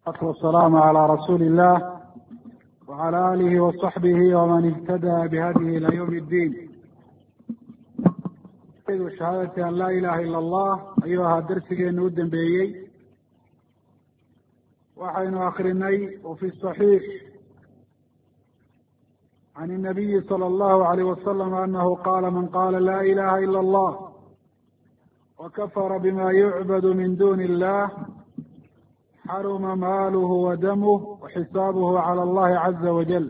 والسلام على رسول الله وعلى آله وصحبه ومن اهتدى بهديه إلى يوم الدين. شهادة أن لا إله إلا الله أيها درسgeenu u dambeeyey waxaynu akrinay وفي الصحيح عن النبي صلى الله عليه وسلم أنه قال من قال لا إله إلا الله وكفر بما يعبد من دون الله xaruma maaluhu wa damuh wa xisaabuhu cala allahi caza wajal.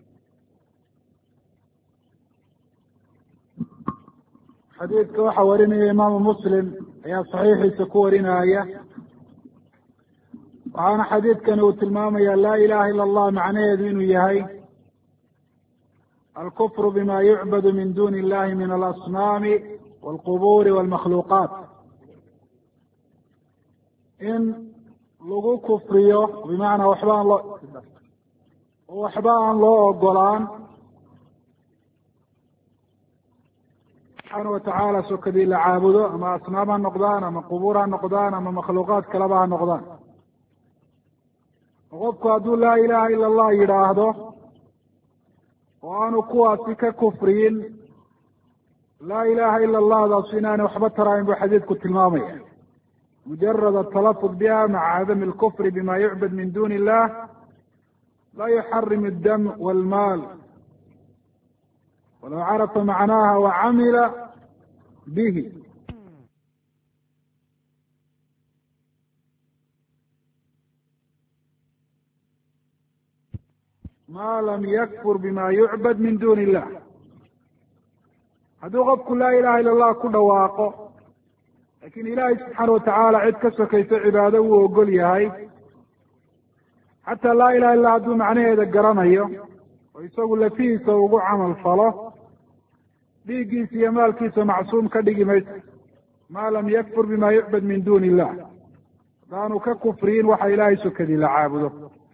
xadiidka waxaa warinaya imaamu muslim ayaa saxiixiisa ku warinaya, waxaana xadiidkani uu tilmaamaya laa ilaha ila allah macnaheedu inuu yahay alkufru bima yucbadu min duni illahi min alasnaami walqubuuri walmakhluuqaat, in lagu kufriyo bimacnaa waxba aan loo ogolaan subxaana watacaala sokadii la caabudo, ama asnaam ha noqdaan ama qubuur ha noqdaan ama makhluuqaad kaleba ha noqdaan. qofku hadduu laa ilaha ila allah yidhaahdo oo aanu kuwaasi ka kufriyin, laa ilaha ila allahdaas inaanay waxba tarayn buu xadiidku tilmaamaya. mujarad atalafud biha maca cadami alkufri bima yucbad min duni illah laa yuxarim addam walmaal walaw carafa macnaha wacamila bihi. ma lam yakfur bima yucbad min duni illah. hadduu qofku laa ilaha ila allah ku dhawaaqo lakin ilaahay subxaana watacaala cid ka sokayso cibaado wuu ogol yahay, xataa laa ilaha illa hadduu macnaheeda garanayo oo isagu lafihiisa ugu camal falo, dhiiggiisa iyo maalkiisa macsuum ka dhigi mayso maa lam yakfur bima yucbad min duni illah, haddaanu ka kufriyin waxa ilaahay sokadii la caabudo.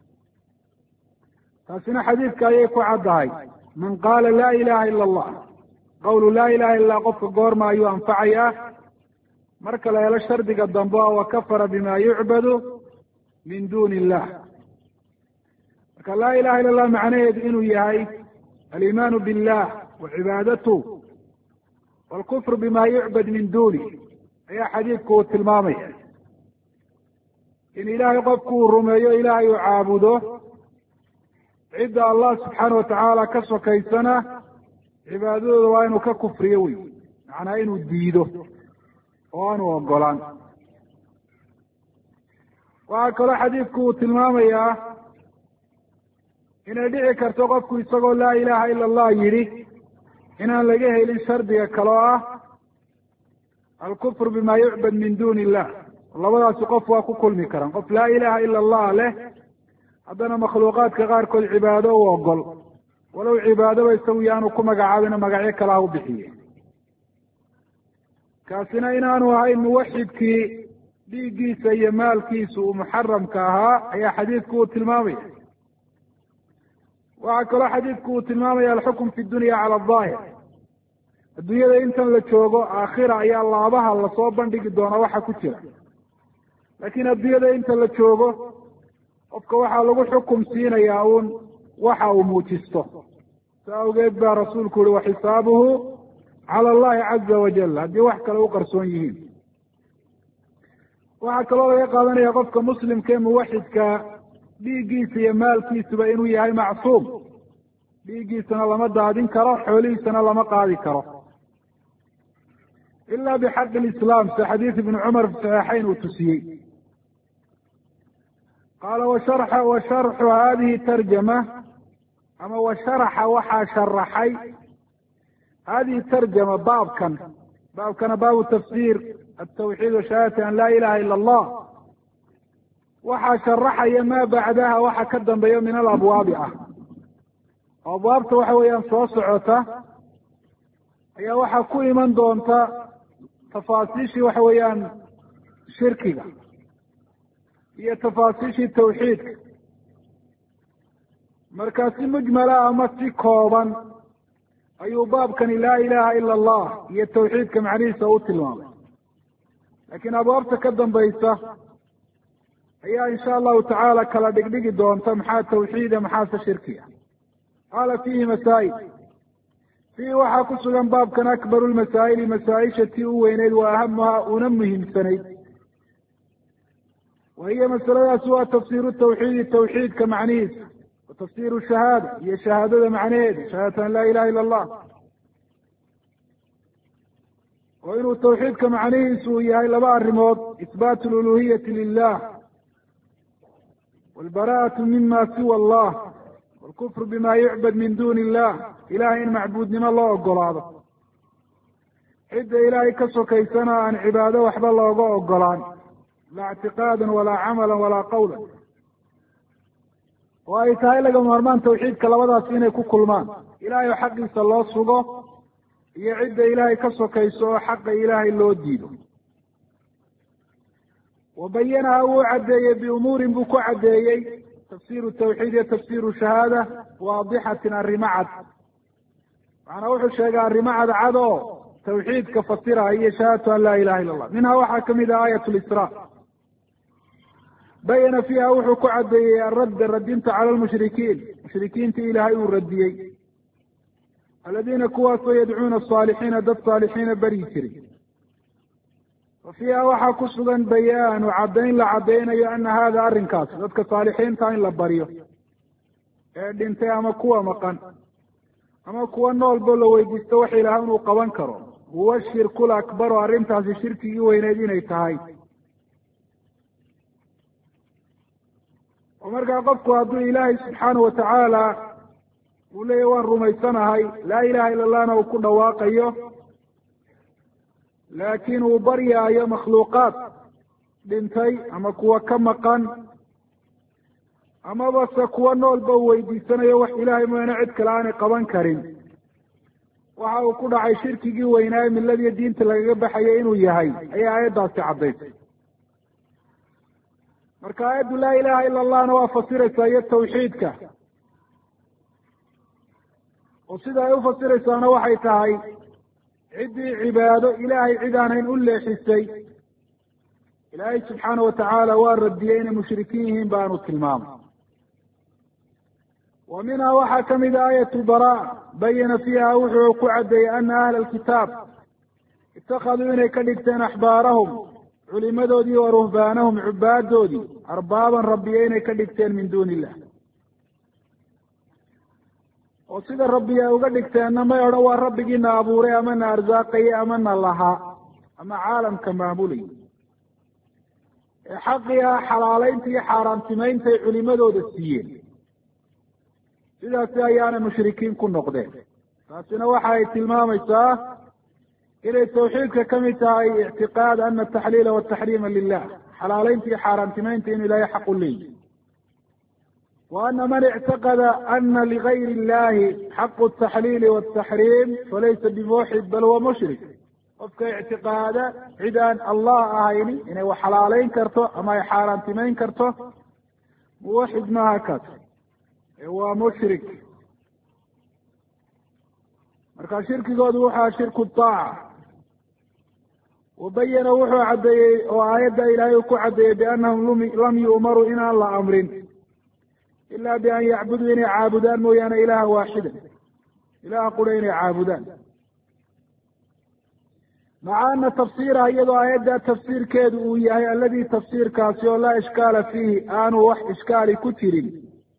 taasina xadiidka ayay ku caddahay. man qaala laa ilaha ila allah, qawlu laa ilaha illa qofka goorma ayuu anfacayaa? marka la helo shardiga dambe wa kafara bima yucbadu min duni illah. marka laa ilaha illa allah macnaheedu inuu yahay aliimaanu billah wa cibaadatuh walkufru bima yucbad min duni, ayaa xadiidku uu tilmaamaya. in ilaahay qofku uu rumeeyo, ilaahay uu caabudo, cidda allah subxaana watacaala ka sokaysana cibaadadooda waa inuu ka kufriyo wey, macnaa inuu diido oo aanu ogolaan. waxaa kaloo xadiidku uu tilmaamayaa inay dhici karto qofku isagoo laa ilaha ila allah yidhi inaan laga helin shardiga kaloo ah alkufru bima yucbad min duni illah. labadaasi qof waa ku kulmi karaan, qof laa ilaha ila allah leh haddana makhluuqaadka qaarkood cibaado u ogol, walow cibaadaba isagu yaanu ku magacaabina magacyo kale ha u bixiye. kaasina inaanu ahayn muwaxidkii dhiiggiisa iyo maalkiisa uu muxaramka ahaa ayaa xadiidku uu tilmaamaya. waxaa kaloo xadiidku uu tilmaamaya alxukm fi dunya cala adaahir. adduunyada intan la joogo aakhira ayaa laabaha lasoo bandhigi doonaa waxa ku jira, laakiin adduunyada inta la joogo qofka waxaa lagu xukum siinayaa uun waxa uu muujisto. saa awgeed baa rasuulku yihi waxisaabuhu cala allahi caza wajal, haddii wax kale u qarsoon yihiin. waxaa kaloo laga qaadanaya qofka muslimka ee muwaxidka dhiiggiisa iyo maalkiisuba inuu yahay macsuum, dhiiggiisana lama daadin karo, xoolihiisana lama qaadi karo ila bixaqi lislaam, sida xadiid ibni cumar fi saxiixayn uu tusiyey. qaala washarxu hadihi tarjama, ama washaraxa waxaa sharaxay hadihi tarjama baabkana baabu tafsir atawxiid wa shahaadati an laa ilaha ila allah. waxaa sharaxaya maa bacdaha waxa ka dambeeyo min alabwaabi ah. abwaabta waxa weeyaan soo socota ayaa waxaa ku iman doonta tafaasiishii waxa weeyaan shirkiga iyo tafaasiishii tawxiidka. markaa si mujmala ama si kooban ayuu baabkani laa ilaha ila allah iyo tawxiidka macnihiisa u tilmaamay. laakiin abwaabta ka dambaysa ayaa insha allahu tacaala kala dhigdhigi doonta maxaa tawxiida maxaase shirkiga. qaala fiihi masaa'il, fiihi waxaa ku sugan baabkan akbaru lmasaa'ili, masaa-isha tii u weyneyd wa ahamuhaa una muhiimsanayd. wa hiya masaladaasi waa tafsiiru tawxiidi, tawxiidka macnihiisa, wa tafsiiru shahaada iyo shahaadada macnaheeda, shahaadata an laa ilaha ila allah. oo inuu tawxiidka macnihiisu uu yahay laba arrimood: isbaatu luluhiyati lilah walbara'atu mima siwa allah walkufru bima yucbad min duni illah. ilahay in macbuudnimo loo ogolaado, cidda ilaahay ka sokaysana aan cibaado waxba looga ogolaan, laa ictiqaadan walaa camalan walaa qawlan. oo ay tahay laga maarmaan tawxiidka labadaasi inay ku kulmaan, ilahay oo xaqiisa loo sugo iyo cidda ilaahay ka sokayso oo xaqa ilaahay loo diido. wabayanaha wuu caddeeyey biumuurin buu ku caddeeyey, tafsiiru tawxiid iyo tafsiiru shahaada, waadixatin arrimo cad. macnaa wuxuu sheegay arrimo cadcad oo tawxiidka fasiraya iyo shahaadatu an laa ilaha illa allah. minhaa waxaa kamid ah aayat lisraa, bayana fiiha wuxuu ku caddeeyey aradda radinta cala lmushrikiin, mushrikiintii ilaahay uu radiyey, aladiina kuwaasoo yadcuuna asaalixiina, dad saalixiina baryi jiray. wa fiiha waxaa ku sugan bayaanu caddayn la caddaynayo ana hada arrinkaas, dadka saalixiinta in la baryo ee dhintay ama kuwa maqan ama kuwa noolbo la weydiisto wax ilaah inuu qaban karo, huwa shirku lakbaru, arrintaasi shirkigii weyneyd inay tahay. oo markaa qofku hadduu ilaahay subxaanahu watacaala uu leeyahy waan rumaysanahay, laa ilaha illa allahna uu ku dhawaaqayo, laakiin uu baryaayo makhluuqaad dhintay ama kuwa ka maqan amaba se kuwa noolba uu weydiisanayo wax ilaahay mooyaane cid kale aanay qaban karin, waxa uu ku dhacay shirkigii weynaaye miladiyo diinta lagaga baxayay inuu yahay, ayaa aayaddaasi caddaysay. marka aayaddu laa ilaha ila allahna waa fasiraysaa iyo tawxiidka, oo sida ay ufasiraysaana waxay tahay ciddii cibaado ilaahay cid aanayn u leexisay, ilaahay subxaana watacaala waa radiyey inay mushrikiin yihiin baanu tilmaamay. wa minhaa waxaa kamid a aayatu baraa, bayana fiiha wuxuu ku caddeeyey ana ahla alkitaab itakaduu inay ka dhigteen axbaarahum, culimadoodii wa ruhbaanahum, cubaadoodii, arbaaban rabbiye inay ka dhigteen min duuni illah. oo sida rabbi ay uga dhigteenna may odhan waa rabbigiina abuuray ama na arsaaqayay ama na lahaa ama caalamka maamulay. ee xaqii ah xalaaleynta iyo xaaraamtimaynta ay culimadooda siiyeen, sidaasi ayaanay mushrikiin ku noqdeen. taasina waxa ay tilmaamaysaa inay tawxiidka kamid tahay ictiqaad ana ataxliila wataxriima lilah, xalaaleynta iyo xaaraamtimaynta inuu ilaahay xaq u leeyahy. wa ana man ictaqada ana ligayri illahi xaqu ataxliili wataxriim falaysa bimuuxid bal huwa mushrik. qofka ictiqaada cid aan allah ahayni inay wax xalaaleyn karto ama ay xaaraamtimayn karto, muwaxid maaha kaas, waa mushrik. marka shirkigoodu waxaa shirku taaca. wabayana wuxuu caddeeyey oo aayadda ilaahay uu ku caddeeyey biannahum lam yu'maruu inaan la amrin ila bian yacbuduu inay caabudaan mooyaane ilaha waaxida, ilaha qura inay caabudaan. maca ana tafsiiraha iyadoo aayadda tafsiirkeedu uu yahay alladii tafsiirkaasi oo laa ishkaala fiihi, aanu wax ishkaali ku jirin.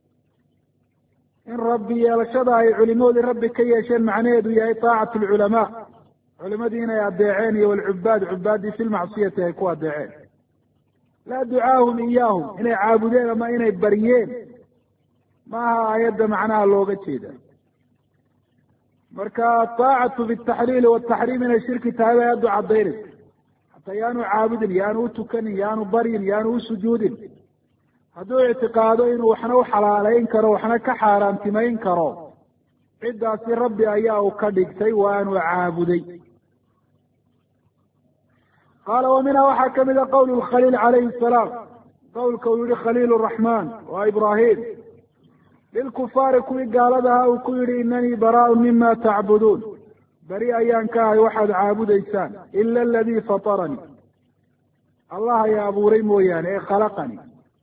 in rabbi yeelashada ay culimadoodii rabbi ka yeesheen macnaheedu yahay taacatu lculamaa, culimadii inay adeeceen, iyo walcubaad, cubaaddii fi lmacsiyati ay ku adeeceen. laa ducaahum iyaahum, inay caabudeen ama inay baryeen maaha aayadda macnaha looga jeeda. marka ataacatu bitaxliili wataxriim inay shirki tahay bay aayaddu cadaynaysa. hataa yaanu caabudin, yaanu utukanin, yaanu baryin, yaanu usujuudin, hadduu ictiqaado inuu waxna u xalaaleyn karo waxna ka xaaraamtimayn karo, ciddaasi rabbi ayaa uu ka dhigtay waanu caabuday. qaala wa minhaa waxaa kamid a qowl khaliil calayhi salaam, qowlka uu yihi khaliil raxmaan waa ibraahim, lilkufaari kuwii gaaladaha uu ku yihi inanii baraaun mima tacbuduun, beri ayaan ka ahay waxaad caabudaysaan, ila aladii fataranii, allah ayaa abuuray mooyaane ee khalaqanii,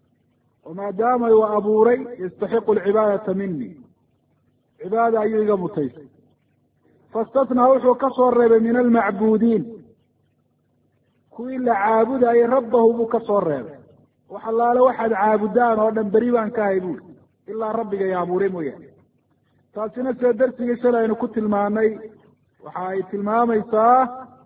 وmaadaama uu abuuray yastaxiqu alcibaadata mini cibaada ayuu iga mutaystay faاstasnaa wuxuu ka soo reebay min almacbuudiin kuwii la caabudayay rabbahu buu ka soo reebay wax allaale waxaad caabudaan oo dhan beri baan ka ahay buuri ilaa rabbiga i abuuray mooyaane taasina sida darsigii shalay aynu ku tilmaanay waxa ay tilmaamaysaa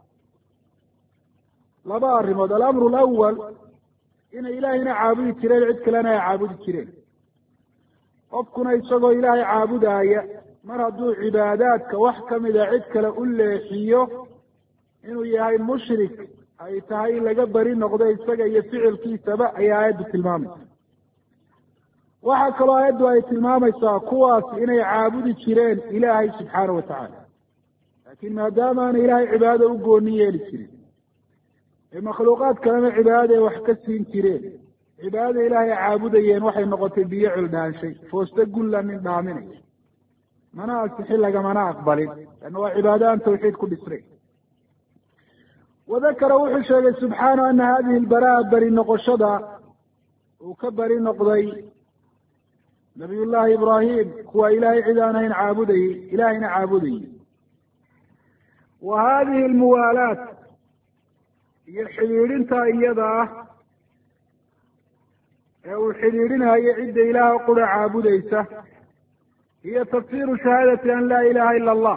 laba arrimood alamru alawal inay ilaahayna caabudi jireen cid kalena ay caabudi jireen qofkuna isagoo ilaahay caabudaaya mar hadduu cibaadaadka wax kamida cid kale u leexiyo inuu yahay mushrik ay tahay in laga beri noqdo isaga iyo ficilkiisaba ayay aayaddu tilmaamaysa waxaa kaloo aayaddu ay tilmaamaysaa kuwaas inay caabudi jireen ilaahay subxaana watacaala laakiin maadaama aanay ilaahay cibaadada u gooni yeeli jirin ee makhluuqaad kalena cibaadada ay wax ka siin jireen cibaadada ilaahay caabudayeen waxay noqotay biyo cildhaanshay fooste gulla nin dhaaminay mana asixi lagamana aqbalin lanna waa cibaado aan tawxiid ku dhisnay wadakara wuxuu sheegay subxaana ana hadihi albaraa beri noqoshada uu ka beri noqday nabiy llahi ibraahim kuwa ilaahay cid aan ahayn caabudayey ilaahayna caabudayey wa hadihi almuwaalaat iyo xidhiidhinta iyada ah ee uu xidhiidhinayo cidda ilaah qura caabudaysa hiyo tafsiru shahaadati an laa ilaha ila allah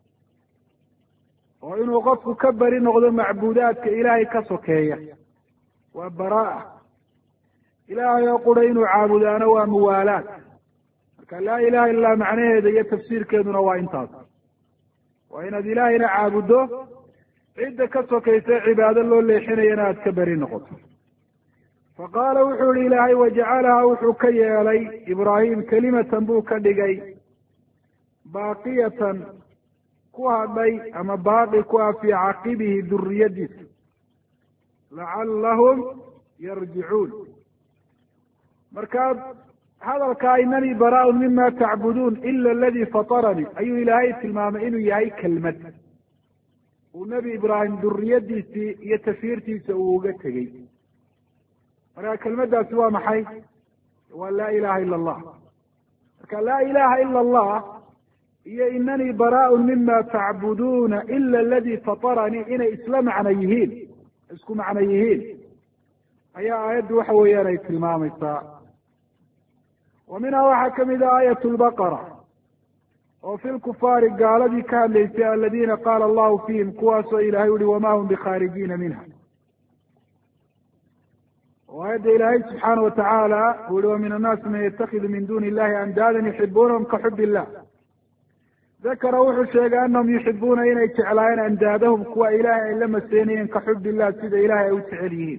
oo inuu qofku ka beri noqdo macbuudaadka ilaahay ka sokeeya waa baraa ilaahay oo qura inuu caabudaano waa muwaalaad marka laa ilaha illa macnaheeda iyo tafsiirkeeduna waa intaas waa inaad ilaahayna caabuddo cidda ka sokaysa cibaado loo leexinayana aad ka beri noqoto faqaala wuxuu yihi ilaahay wajacalaha wuxuu ka yeelay ibraahim kelimatan buu ka dhigay baaqiyatan ku hadhay ama baaqi ku ah fii caqibihi duriyadiisa lacallahum yarjicuun markaa hadalkaa inanii baraaun mima tacbuduun ila aladii fataranii ayuu ilaahay tilmaamay inuu yahay kelmad uu nebi ibraahim duriyadiisii iyo tafiirtiisa uu uga tegey marka kelmaddaasi waa maxay waa laa ilaha ila allah marka laa ilaha ila allah iyo inanii baraaun mima tacbuduuna ila aladii fataranii inay isla macno yihiin isku macno yihiin ayaa aayaddu waxa weeyaan ay tilmaamaysaa wa minhaa waxaa kamid ah aayat lbaqara oo fi lkufaari gaaladii ka hadlaysay aladiina qaala allahu fiihim kuwaasoo ilahay uhi wamaa hum bikhaarijiina minha oo aayadda ilaahay subxaana watacaala uu yihi wa min annaasi man yatakhidu min duni illahi andaadan yuxibuunahum ka xub illah dakara wuxuu sheegay anahum yuxibuuna inay jeclaayeen andaadahum kuwa ilaahay ay la maseynayeen ka xub illah sida ilahay ay u jecel yihiin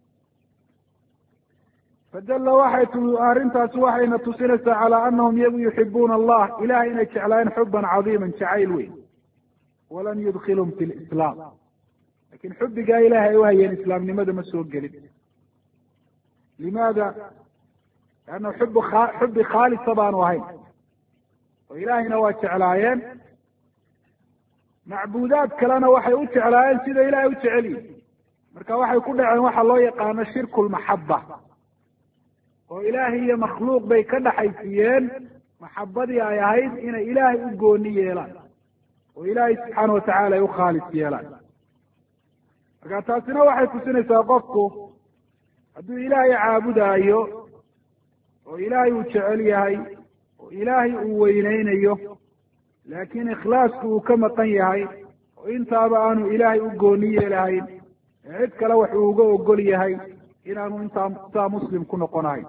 fadalla arrintaasi waxayna tusinaysaa calaa anahum iyagu yuxibuuna allah ilahay inay jeclaayeen xuban cadiiman jacayl weyn walam yudkilhum fi lislaam lakin xubbigaa ilahay ay uhayeen islaamnimada ma soo gelin limaada lianna xubbi khaalisa baanu ahayn oo ilaahayna waa jeclaayeen macbuudaad kalena waxay u jeclaayeen sida ilahay u jecel yihin marka waxay ku dhaceen waxa loo yaqaano shirku lmaxaba oo ilaahay iyo makhluuq bay ka dhaxaysiiyeen maxabadii ay ahayd inay ilaahay u gooni yeelaan oo ilaahay subxaana watacaala ay u khaalis yeelaan marka taasina waxay tusinaysaa qofku hadduu ilaahay caabudaayo oo ilaahay uu jecel yahay oo ilaahay uu weyneynayo laakiin ikhlaasku uu ka maqan yahay oo intaaba aanu ilaahay u gooni yeelahayn ee cid kale wax uu uga ogol yahay inaanu intaa muslim ku noqonahayn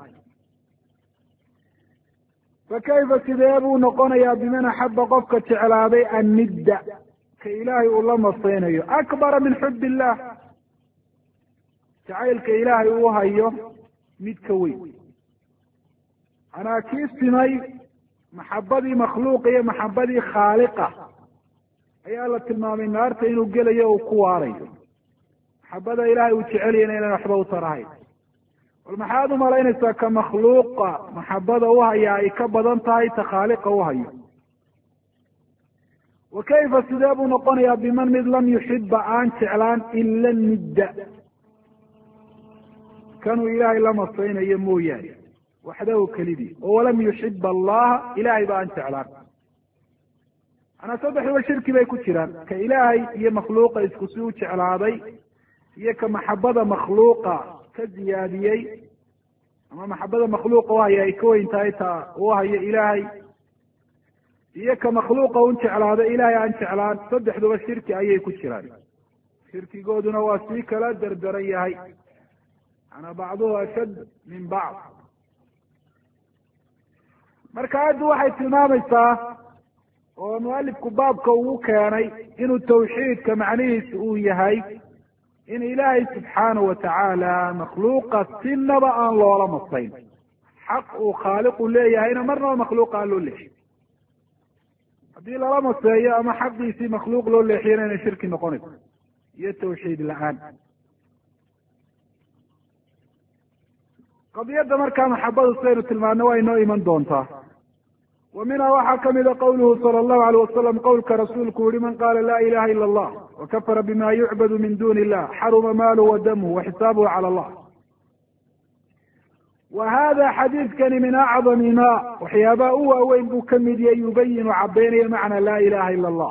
fakayfa sidee buu noqonayaa biman axaba qofka jeclaaday annidda ka ilaahay uu la masaynayo akbara min xub illah jacaylka ilaahay uu hayo mid ka weyn anaa kii simay maxabadii makhluuqa iyo maxabadii khaaliqa ayaa la tilmaamay naarta inuu gelayo uu ku waarayo maxabada ilaahay uu jeceliyana inaan waxba u tarahayn bal maxaad u malaynaysaa ka makhluuqa maxabada u haya ay ka badan tahay ta khaaliqa u hayo wa kayfa sidee buu noqonayaa biman mid lam yuxiba aan jeclaan ila nidda kanuu ilaahay la masaynayo mooyaane waxdahu kelidii oo walam yuxib allaha ilahay ba aan jeclaan manaa saddexduba shirki bay ku jiraan ka ilaahay iyo makhluuqa isku si u jeclaaday iyo ka maxabada makhluuqa ka ziyaadiyey ama maxabada makhluuqa uhaya ay ka weyn tahay ta u hayo ilaahay iyo ka makhluuqa un jeclaado ilaahay aan jeclaan saddexduba shirki ayay ku jiraan shirkigooduna waa sii kala derderan yahay manaa bacduhu ashad min bacd marka aayaddu waxay tilmaamaysaa oo mualifku baabka ugu keenay inuu tawxiidka macnihiisa uu yahay in ilaahay subxaanahu watacaala makhluuqa sinaba aan loola masayn xaq uu khaaliqu leeyahayna marnaba makhluuqa aan loo leexin haddii lala maseeyo ama xaqiisii makhluuq loo leexiyana inay shirki noqonayso iyo tawxiid la-aan qadiyadda markaa maxabadu sidaynu tilmaano waa inoo iman doontaa wa minhaa waxaa kamida qawluhu sala allahu alayh wasalam qowlka rasuulku yihi man qaala laa ilaha ila allah wakafara bima yucbadu min duni illah xaruma maaluhu wa damuhu waxisaabuhu cala allah wa hada xadiidkani min acdami ma waxyaabaha u waaweyn buu kamid yahay yubayinu cabaynayo macna laa ilaha ila allah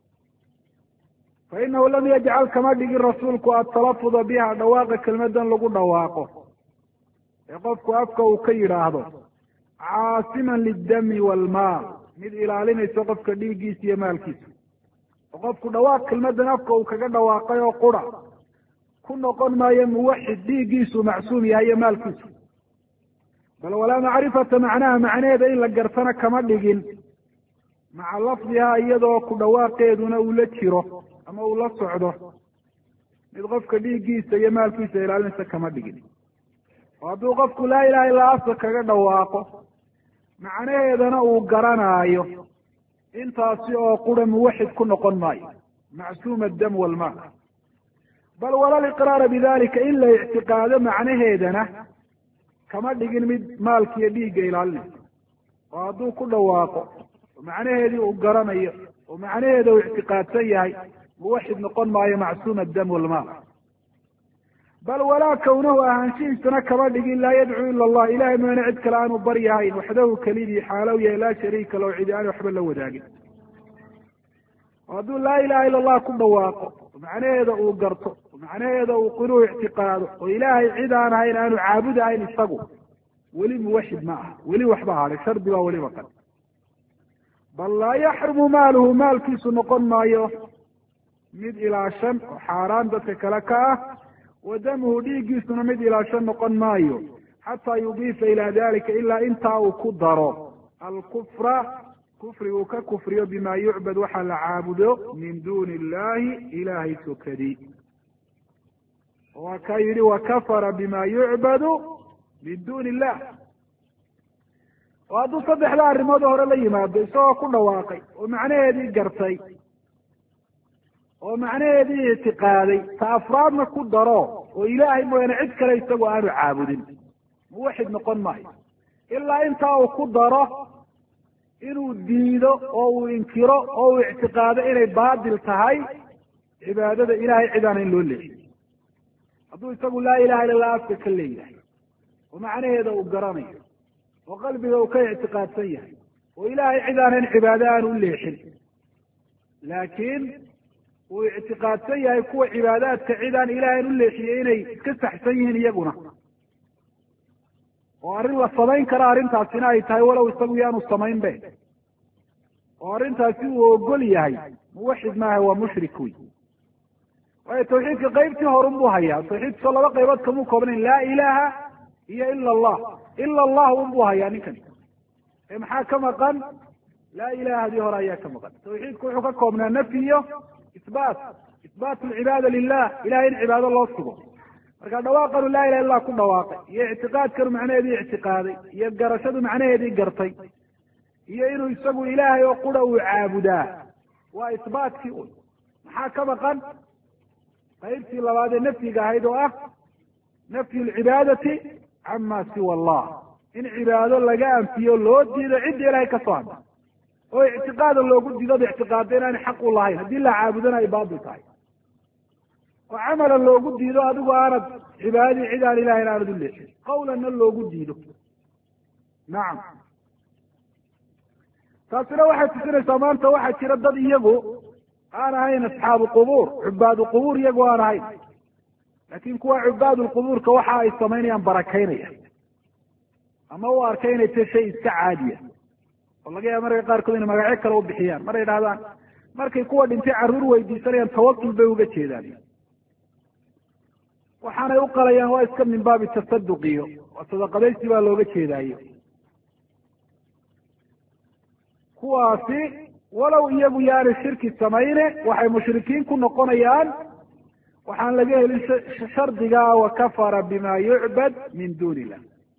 fainahu lam yajcal kama dhigin rasuulku atalafuda biha dhawaaqa kelmadan lagu dhawaaqo ee qofku afka uu ka yidhaahdo caasiman lidami waalmaal mid ilaalinayso qofka dhiiggiisa iyo maalkiisa oo qofku dhawaaq kelmadan afka uu kaga dhawaaqay oo qura ku noqon maayo muwaxid dhiiggiisu macsuum yahay iyo maalkiisu bal walaa macrifata macnaha macnaheeda in la gartana kama dhigin maca lafdihaa iyadoo ku dhawaaqeeduna uu la jiro ama uu la socdo mid qofka dhiiggiisa iyo maalkiisa ilaalinaysa kama dhigin oo hadduu qofku laa ilaha illaa afka kaga dhawaaqo macnaheedana uu garanaayo intaasi oo qura muwaxid ku noqon maayo macsuuma addam waalmaal bal walal iqraara bidalika in la ictiqaado macnaheedana kama dhigin mid maalkiiyo dhiigga ilaalinaysa oo hadduu ku dhawaaqo oo macnaheedii uu garanayo oo macnaheeda uu ictiqaadsan yahay muwaxid noqon maayo macsuuma addam waalmaal bal walaa kawnahu ahaanshihiisana kama dhigin laa yadcuu ila allah ilahay mooyaane cid kale aanu baryahayn waxdahu kelidii xaalow yahay laa shariika lahu cidi aan waxba la wadaagin oo hadduu laa ilaha ila allah ku dhawaaqo oo macnaheeda uu garto oo macnaheeda uu qinuu ictiqaado oo ilaahay cid aan ahayn aanu caabudahayn isagu weli muwaxid ma aha weli waxba hadhay shardi baa weliba qan bal laa yaxrumu maaluhu maalkiisu noqon maayo mid ilaashan oo xaaraan dadka kale ka ah wa damuhu dhiiggiisuna mid ilaashan noqon maayo xataa yudiifa ilaa dalika ilaa intaa uu ku daro alkufra kufriguu ka kufriyo bima yucbad waxaa la caabudo min duni illahi ilahay sokadii waa ka yidhi wakafara bima yucbadu min duni illah oo hadduu saddexda arrimood hore la yimaado isagoo ku dhawaaqay oo macnaheedii gartay oo macnaheedii ictiqaaday ta afraadna ku daro oo ilaahay mooyaane cid kale isagoo aanu caabudin muwaxid noqon maayo ilaa intaa uu ku daro inuu diido oo uu inkiro oo uu ictiqaado inay baatil tahay cibaadada ilahay cid aan in loo leexiy hadduu isagu laa ilaha illa allah afka ka leeyahay oo macnaheeda uu garanayo oo qalbiga uu ka ictiqaadsan yahay oo ilaahay cid aanan cibaado aan u leexin laakiin uu ictiqaadsan yahay kuwa cibaadaadka cid aan ilaahayn u leexiyey inay iska saxsan yihiin iyaguna oo arrin la samayn kara arrintaasina ay tahay walow isagu yaanu samayn be oo arrintaasi uu ogol yahay muwaxid maaha waa mushrik wey waayo tawxiidka qaybtii horun buu hayaa tawxiidka laba qaybood kamuu koobnayn laa ilaha iyo ila allah ila allah un buu hayaa ninkan ee maxaa ka maqan laa ilahadii hore ayaa ka maqan tawxiidku wuxuu ka koobnaa nafyi iyo isbaat alcibaada lilah ilahay in cibaado loo sugo marka dhawaaqanu laa ilaha illah ku dhawaaqay iyo ictiqaadkanu macnaheedii ictiqaaday iyo garashadu macnaheedii gartay iyo inuu isagu ilaahay oo qura uu caabudaa waa isbaatkii un maxaa ka maqan qaybtii labaad ee nafyiga ahayd oo ah nafyu lcibaadati cama siwa allah in cibaado laga anfiyo loo diido cidda ilahay ka soo hadda oo ictiqaada loogu diidood ictiqaada inaanay xaq u lahayn haddii la caabudana ay baatil tahay oo camalan loogu diido adigu aanad cibaadadii cid aan ilahayn aanad u leexin qawlanna loogu diido nacam taasina waxay tusinaysaa maanta waxaa jira dad iyagu aan ahayn asxaabu qubuur cubaadu qubuur iyagu aan ahayn laakin kuwa cubaadu lqubuurka waxa ay samaynayaan barakaynaya ama u arkay inay tahay shay iska caadiya oo laga yaaba marka qaarkood inay magacyo kale u bixiyaan maray idhahdaan markay kuwa dhintay carruur weydiisanayaan tawasul bay uga jeedaan waxaanay u qalayaan waa iska min baabi tasaduqiyo waa sadaqadaysi baa looga jeedaayo kuwaasi walow iyagu yaanay shirki samayne waxay mushrikiin ku noqonayaan waxaan laga helin shardiga wakafara bima yucbad min duni illah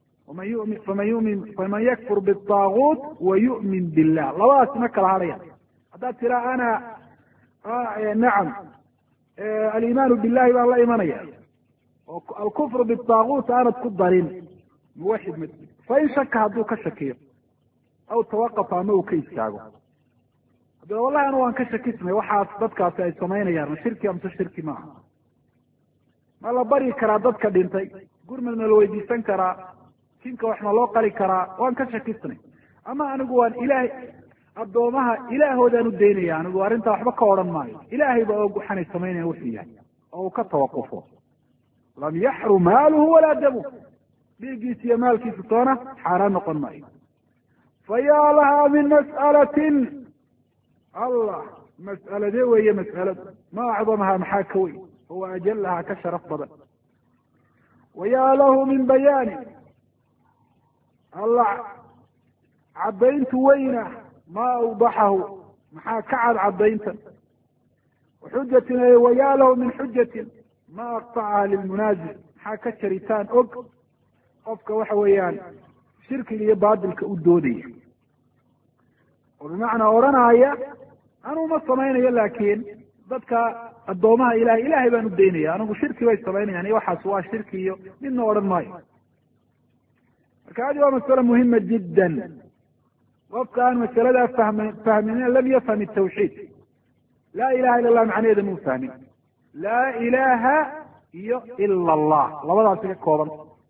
faman yakfur biطaaguut wayu'min billah labadaas ma kala hadhaya haddaad tira ana nacam alimaanu billahi baan la imanaya oo alkufru biطaaguut aanad ku darin muwaxid ma fain shaka hadduu ka shakiyo aw tawaqafa ama uu ka istaago hadda wallahi anu waan ka shakisnay waxaas dadkaasi ay samaynayaan ma shirki amse shirki maaha ma la bari karaa dadka dhintay gurmad ma la weydiisan karaa jinka wax ma loo qali karaa waan ka shakisnay ama anigu waan ilaahay addoomaha ilaahoodaan u daynaya anigu arrintaa waxba ka odhan maayo ilaahay baa og waxaanay samaynayan wuxuu yahay oo uu ka tawaqufo lam yaxrum maaluhu walaa damuh dhiiggiisa iyo maalkiisa toona xaaraan noqon maayo fayaa lahaa min mas'alatin allah mas'aladee weeye mas'aladu ma acdamahaa maxaa ka weyn huwa ajalahaa ka sharaf badan wayaa lahu min bayaani allah caddayntu weyna ma awdaxahu maxaa ka cad caddayntan waxujatin wayaa lahu min xujatin ma aqtacaha lilmunaazil maxaa ka jaritaan og qofka waxa weeyaan shirkiga iyo baatilka u doodaya oo bimacnaa odhanaya anuu ma samaynayo laakiin dadka addoomaha ilahay baan u daynaya anigu shirki bay samaynayaan iyo waxaas waa shirki iyo midna odhan maayo marka adi waa masale muhima jiddan qofka aan masaladaa fahminin lam yafham itawxiid laa ilaha illa allah macnaheeda muu fahmin laa ilaha iyo ila allah labadaasi ka kooban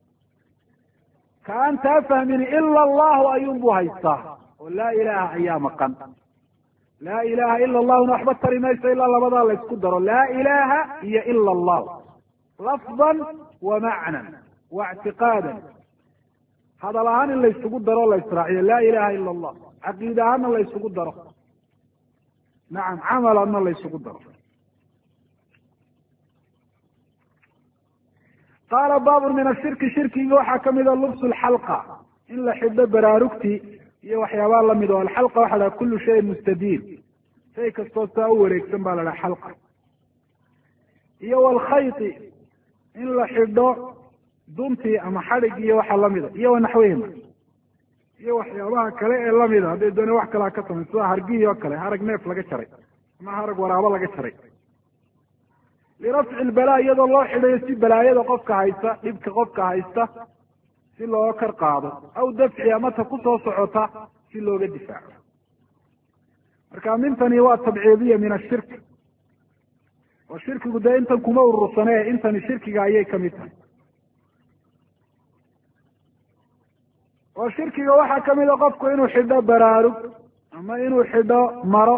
ka aan taa fahmini ila allahu ayuunbuu haystaa oo laa ilaha ayaa maqan laa ilaha ila allahuna waxba tari mayso ilaa labadaa laysku daro laa ilaha iyo ila allahu lafdan wa macnan wa ictiqaadan hadal ahaan in laysugu daro la israaciyo laa ilaha ila allah caqiida ahaanna laysugu daro nacam camalanna laysugu daro qaala baabun min ashirki shirkiga waxaa kamida lubsu lxalqa in la xidho baraarugtii iyo waxyaabaa lamid oo alxalqa waxa laha kullu shayin mustadiir shay kastoo saa u wareegsan baa la dhaha xalqa iyo walkhayti in la xidho duntii ama xadhig iyo waxa lamida iyo wanaxwihima iyo waxyaabaha kale ee lamida hadday doone wax kalea ka samay sida hargihii oo kale harag neef laga jaray ama harag waraabo laga jaray lirafci lbalaa iyadoo loo xidhayo si balaayada qofka haysta dhibka qofka haysta si looga kar qaado aw dafci amata kusoo socota si looga difaaco marka mintani waa tabciidiya min ashirk oo shirkigu dee intan kuma urursane intani shirkiga ayay kamid tahay oo shirkiga waxaa kamida qofku inuu xidho baraarug ama inuu xidho maro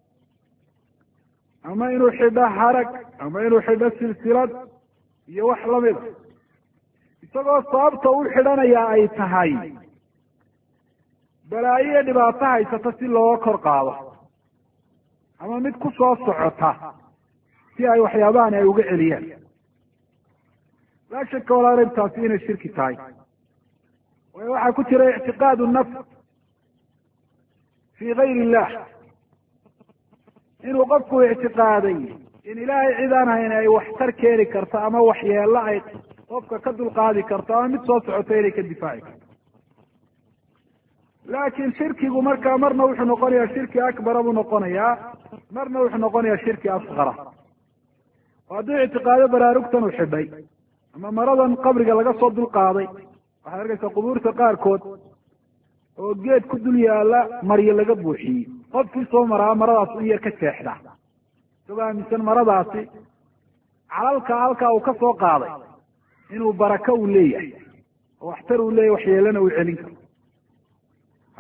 ama inuu xidho harag ama inuu xidho silsilad iyo wax lamida isagoo sababta u xidhanaya ay tahay balaayo iyo dhibaato haysata si looga kor qaado ama mid ku soo socota si ay waxyaabahan ay uga celiyaan laa shaka walaa arrintaasi inay shirki tahay waayo waxaa ku jira ictiqaadu nafs fii gayri illah inuu qofku ictiqaaday in ilaahay cid aan hayn ay waxtar keeni karto ama waxyeelo ay qofka ka dulqaadi karto ama mid soo socoto inay ka difaaci karto laakiin shirkigu markaa marna wuxuu noqonayaa shirki akbara buu noqonayaa marna wuxuu noqonayaa shirki asqara oo hadduu ictiqaado baraarugtan uu xidhay ama maradan qabriga laga soo dulqaaday waxaad arkaysaa qubuurta qaarkood oo geed ku dul yaala maryo laga buuxiyey qofkii soo maraa maradaas u yar ka seexda isagoo aaminsan maradaasi calalka halkaa uu ka soo qaaday inuu barako uu leeyahay oo waxtar uu leeyahy waxyeelana uu celin karo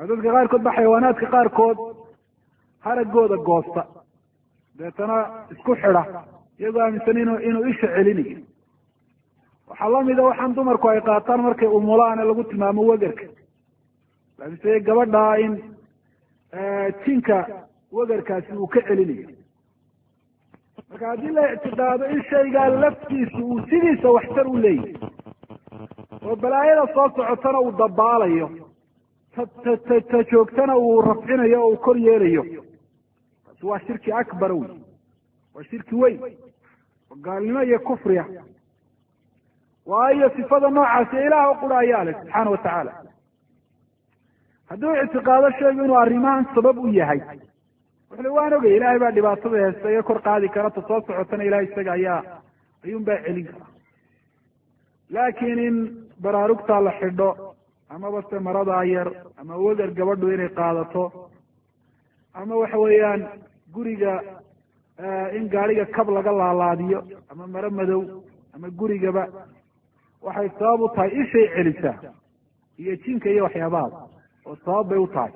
dadka qaarkood ba xayawaanaadka qaarkood haragooda goosta deetana isku xidha iyagoo aaminsan inuu isha celinayo. waxaa lamida waxaan dumarku ay qaataan markay umulaana lagu tilmaamo wegerka, laakiinse gabadha in jinka wegerkaasi uu ka celinayo. marka haddii la ictiqaado in shaygaa laftiisa uu sidiisa waxtar u leeyahay oo balaayada soo socotana uu dabaalayo, ta joogtana uu rafcinayo oo uu kor yeelayo, taasi waa shirki akbar wey, waa shirki weyn oo gaalnimo iyo kufriya. waayo sifada noocaasi ilaah u qura ayaa leh subxaana watacaala. hadduu ictiqaado shaygu inuu arrimahan sabab u yahay, wuxuu waan ogay ilaahay baa dhibaatada heesta iga kor qaadi kara, ta soo socotana ilahay isaga ayuun baa celin kara. laakiin in baraarugtaa la xidho, amaba se maradaa yar, ama wegar gabadhu inay qaadato, ama waxa weeyaan guriga in gaariga kab laga laalaadiyo, ama maro madow, ama gurigaba, waxay sabab u tahay ishay celisaa iyo jinka iyo waxyaabahaas, oo sabab bay u tahay.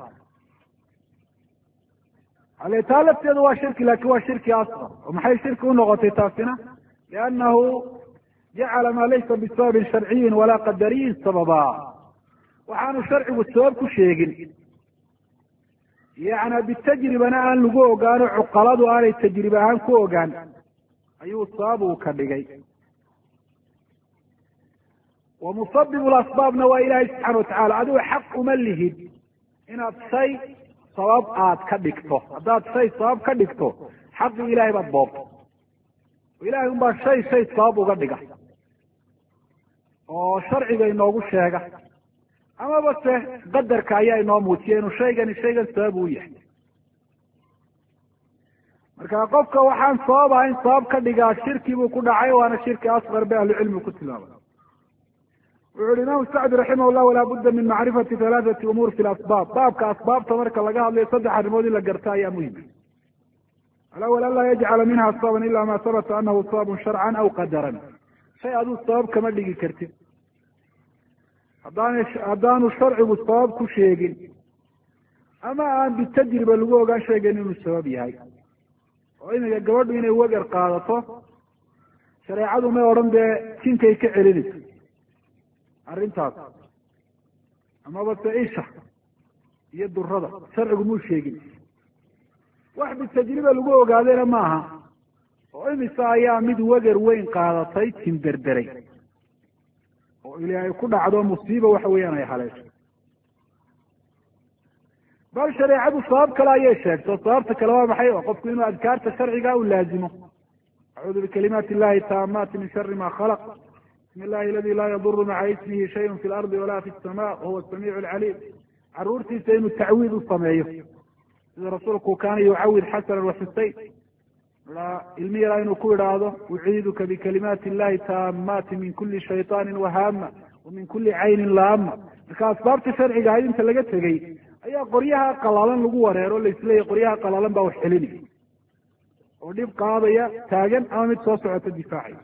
ale taa lafteedu waa shirki, laakin waa shirki asqar. oo maxay shirki unoqotay taasina? liannahu jacala maa laysa bisababin sharciyin walaa qadariyin sababa. waxaanu sharcigu sabab ku sheegin, yacni bitajribana aan lagu ogaano, cuqaladu aanay tajribe ahaan ku ogaan, ayuu sabab uu ka dhigay. wa musabibu lasbaabna waa ilaahay subxana watacala. adigu xaq uma lihid inaad shay sabab aad ka dhigto. haddaad shay sabab ka dhigto, xaqii ilahay baad boobto. ilahay unbaa shay sabab uga dhiga oo sharciga inoogu sheega, amaba se qadarka ayaa inoo muujiya inuu shaygan sabab uu yahay. marka qofka waxaan sabab ahayn sabab ka dhigaa shirki buu ku dhacay, waana shirki asqar bay ahlucilmigu ku tilmaamay. wuxu uhi imaamu sacdi raximah llah walaa budda min macrifati halaathati umuur fi lasbaab. baabka asbaabta marka laga hadlayo 3 arrimood in la garta ayaa muhima. alawal an laa yajcala minha sababan ila ma sabata anahu sababun sharcan aw qadaran. shay aduu sabab kama dhigi kartid haddaanu sharcigu sabab ku sheegin, ama aan bitajriba lagu ogaan sheegan inuu sabab yahay. oo iminka gabadhu inay wegar qaadato, shareecadu may odhan dee jinkay ka celinayso arrintaas, amaba se isha iyo durada, sharcigu muu sheegin. wax bitajriba lagu ogaadayna maaha. oo imise ayaa mid wegar weyn qaadatay jin derderay, oo ilaahay ku dhacdo musiiba waxa weeyaan ay haleesho. bal shareecadu sabab kale ayay sheegto. sababta kale waa maxay? oo qofku inuu adkaarta sharciga u laazimo. acuudu bikalimaati illahi taamaati min shari ma khalaq, bismi illahi aladi laa yaduru maca ismihi shayun fi lardi walaa fi sama wahuwa samiicu alcaliim. caruurtiisa inuu tacwiid u sameeyo, sida rasuulku kaana yucawid xasana wa xusein. ilmi yaraa inuu ku idhaahdo uciiduka bikalimaati illahi taamaati min kuli shayطaani wahaama wa min kuli caynin laama. marka asbaabta sharciga ahayd inta laga tegey ayaa qoryaha qalalan lagu wareero, laisleeyahy qoryaha qalalan baa wax celinaya oo dhib qaadaya taagan, ama mid soo socota difaacaya.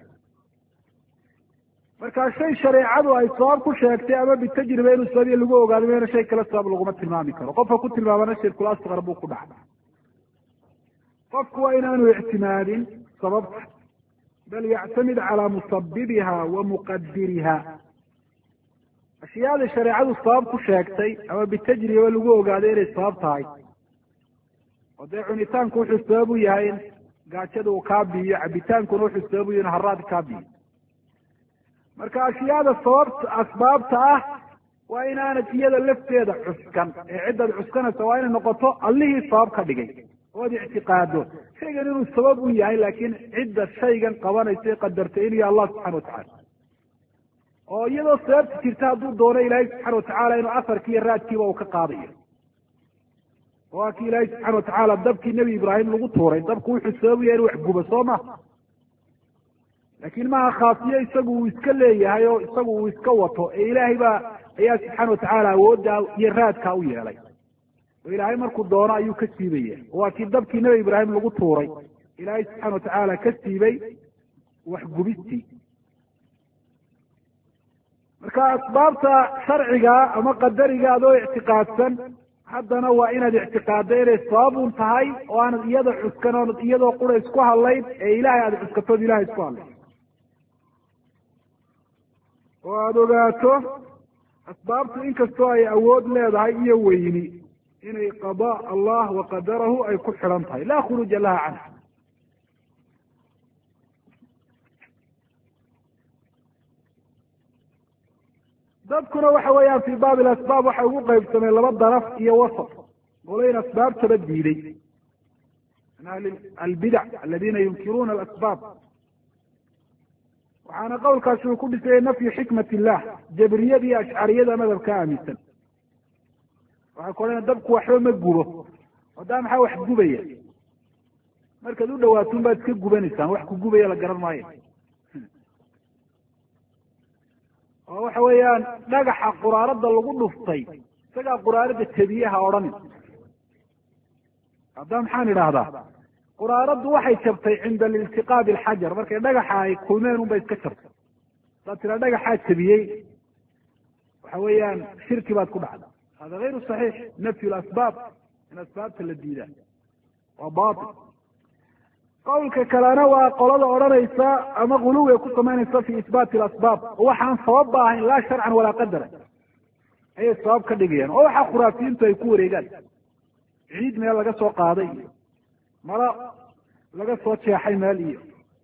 marka shay shareecadu ay sabab ku sheegtay ama bitajriba inuu sababiya lagu ogaado meena shay kale sabab laguma tilmaami karo. qofka ku tilmaamana shirkul asqar buu ku dhacda. qofku waa inaanu ictimaadin sababta, bal yactamid calaa musabibiha wa muqadiriha. ashyaada shareecadu sabab ku sheegtay ama bitajriba lagu ogaado inay sabab tahay, oo dee cunitaanku wuxuu sabab u yahay in gaajada uu kaa biiyo, cabitaankuna wuxuu sabab u yahay in haraad kaa biiyo. marka ashyaada asbaabta ah waa inaanad iyada lafteeda cuskan, ee ciddaad cuskanaysa waa inay noqoto allihii sabab ka dhigay, ood ictiqaado shaygan inuu sabab u yahay, laakiin cidda shaygan qabanaysa qadartay inuu yahay allah subxana watacala. oo iyadoo sababta jirta hadduu doono ilaahay subxana watacaala inuu asarki iyo raadkiiba uu ka qaadayo. waa kii ilaahay subxana watacaala dabkii nebi ibraahim lagu tuuray, dabku wuxuu sabab u yahay inu wax gubo, soo ma. laakiin maaha khaafiye isagu uu iska leeyahay oo isagu uu iska wato, ee ilaahay ayaa subxaana watacaala awoodda iyo raadkaa u yeelay. oo ilaahay markuu doono ayuu ka siibaya. waa kii dabkii nebi ibraahim lagu tuuray, ilaahay subxana watacaala ka siibay wax gubistii. marka asbaabta sharciga ama qadariga adoo ictiqaadsan haddana waa inaad ictiqaaddo inay sababun tahay oo aanad iyada cuskan oonad iyadoo qura isku hadlayn ee ilaahay aada cuskatood ilahay isku hadlayn oo aada ogaato asbaabtu inkastoo ay awood leedahay iyo weyni inay qadaa allah wa qadarahu ay ku xidhan tahay laa khuruuja laha canha. dadkuna waxa weeyaan fii baabi alasbaab waxay ugu qaybsameen laba daraf iyo wasat, qolayn asbaabtaba diiday min ahli albidac aladiina yunkiruuna alasbaab. waxaana qowlkaasi uu ku dhisayay nafyu xikmat illah, jabriyada iyo ashcariyada madhabka aaminsan. waxay ku odhana dabku waxba ma gubo, hadaa maxaa wax gubaya? markaad u dhawaatun baad iska gubanaysaan, wax ku gubaya la garan maayo. oo waxa weeyaan dhagaxa quraarada lagu dhuftay isagaa quraarada jabiyaha odhanin. hadda maxaan idhaahdaa quraaraddu waxay jabtay cinda aliltiqaa bilxajar, markay dhagaxa ay kulmeen unbay iska jabtay. hadaad tiraa dhagaxaa jabiyey waxa weeyaan shirki baad ku dhacda. hada gayru saxiix. nafyu lasbaab, in asbaabta la diidaa waa batil. qowlka kalena waa qolada odhanaysa ama guluwi ay ku samaynaysa fi isbaati alasbaab, oo waxaan sababba ahayn laa sharcan walaa qadara ayay sabab ka dhigayaan. oo waxa khuraafiyiintu ay ku wareegaan ciid meel laga soo qaaday iyo maro laga soo jeexay meel iyo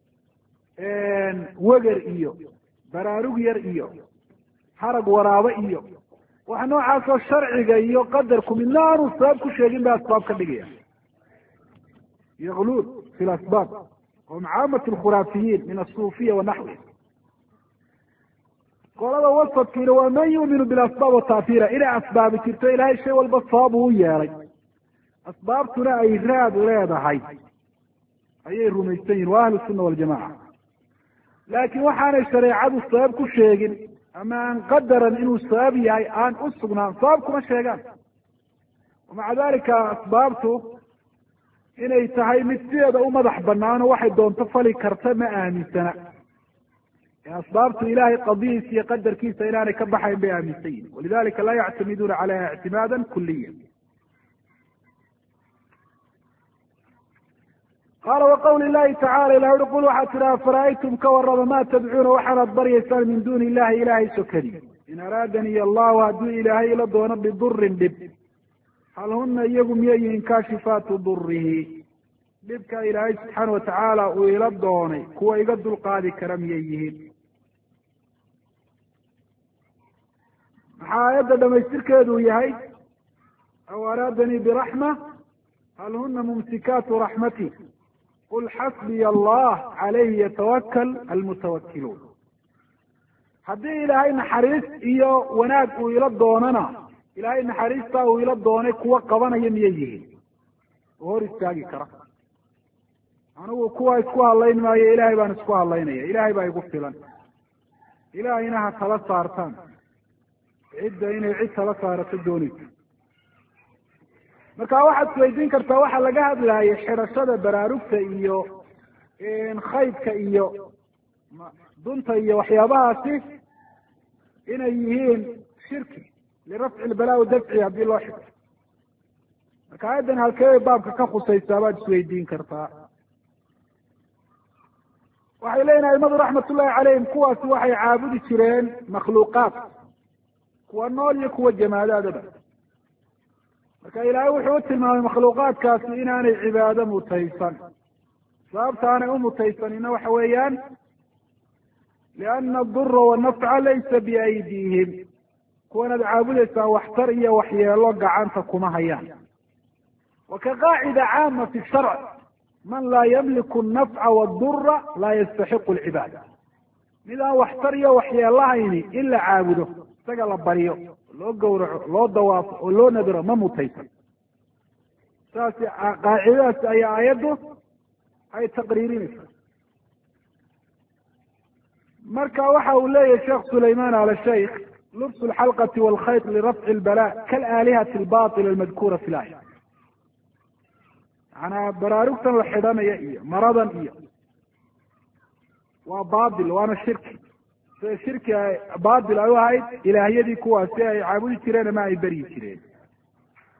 weger iyo baraarug yar iyo harag waraabo iyo waxa noocaasoo sharciga iyo qadarku midna aanu sabab ku sheegin bay asbaab ka dhigayaan. yagluun fi lasbaab hum caamat alkhuraafiyiin min asuufiya wa naxwi. qolada wasadkiina waa man yuuminu bilasbaab wataafiira, inay asbaabi jirto ilaahay shay walba sabab uu yeelay, asbaabtuna ay raad leedahay ayay rumaysan yihin. waa ahlu sunna waljamaca. laakiin waxaanay shareecadu sabab ku sheegin ama aan qadaran inuu sabab yahay aan u sugnaan, sabab kuma sheegaan. wamaca dalika asbaabtu inay tahay mid sideeda u madax banaano waxay doonto fali karta ma aaminsana. asbaabtu ilahay qadiyiisa iyo qadarkiisa inaanay ka baxayn bay aaminsan yihin. walidalika laa yactamiduuna calayha ictimaadan kuliya. qaala waqawli llahi tacala ilah ui qul waxaad tidhaha fara'aytum ka warrama ma tadcuuna waxaanaad baryaysaan min duuni illahi ilahay sokadi. in araadaniy allahu hadduu ilaahay ila doono bidurin dhib, hal huna iyagu miyay yihiin kaashifaatu durihi, dhibka ilaahay subxaana watacaala uu ila doonay kuwa iga dulqaadi kara miyay yihiin? maxaa aayadda dhamaystirkeedu yahay aw araadanii biraxma hal huna mumsikaatu raxmati qul xasbiya allah calayhi yatawakal almutawakiluun. haddii ilaahay naxariis iyo wanaag uu ila doonana ilaahay naxariistaa uu ila doonay kuwa qabanaya miyay yihiin oo hor istaagi kara? anigu kuwa isku hadlayn maayo, ilaahay baan isku hadlaynaya. ilaahay baa igu filan. ilaahayna ha tala saartaan cidda inay cid tala saarato doonayso. marka waxaad isweydiin kartaa waxaa laga hadlaayay xidhashada baraarugta iyo khaydka iyo dunta iyo waxyaabahaasi inay yihiin shirki lirafci ilbalaa dafci haddii loo xidho. marka aayaddan halkeebay baabka ka khusaysaa baad isweydiin kartaa. waxay leeyihin aimadu raxmatullahi calayhim kuwaasi waxay caabudi jireen makhluuqaad, kuwa nool iyo kuwa jamaadaadaba. marka ilaahay wuxuu u tilmaamay makhluuqaadkaasi inaanay cibaado mutaysan. sababta aanay u mutaysanina waxa weeyaan liana adura wanafca laysa biaydiihim, kuwanaad caabudaysaa waxtar iyo waxyeelo gacanta kuma hayaan. wa ka qaacida caama fi sharc man laa yamliku nafca wadura laa yastaxiqu lcibaada. mid aan waxtar iyo waxyeelahayni in la caabudo, isaga la baryo, loo gowraco, loo dawaafo oo loo nadiro ma mutaysan. saas qaacidadaas ayaa aayaddu ay taqriirinaysa. marka waxa uu leeyahay sheekh sulayman al shaykh lubsu lxalqati walkhayt lirafci lbala kaalaalihati albatila almadkuura fi laaya. manaa baraarugtan la xidhanaya iyo maradan iyo waa batil, waana shirki. sida shirki batil ay u ahayd ilaahyadii kuwaasi ay caabudi jireen ama ay beryi jireen.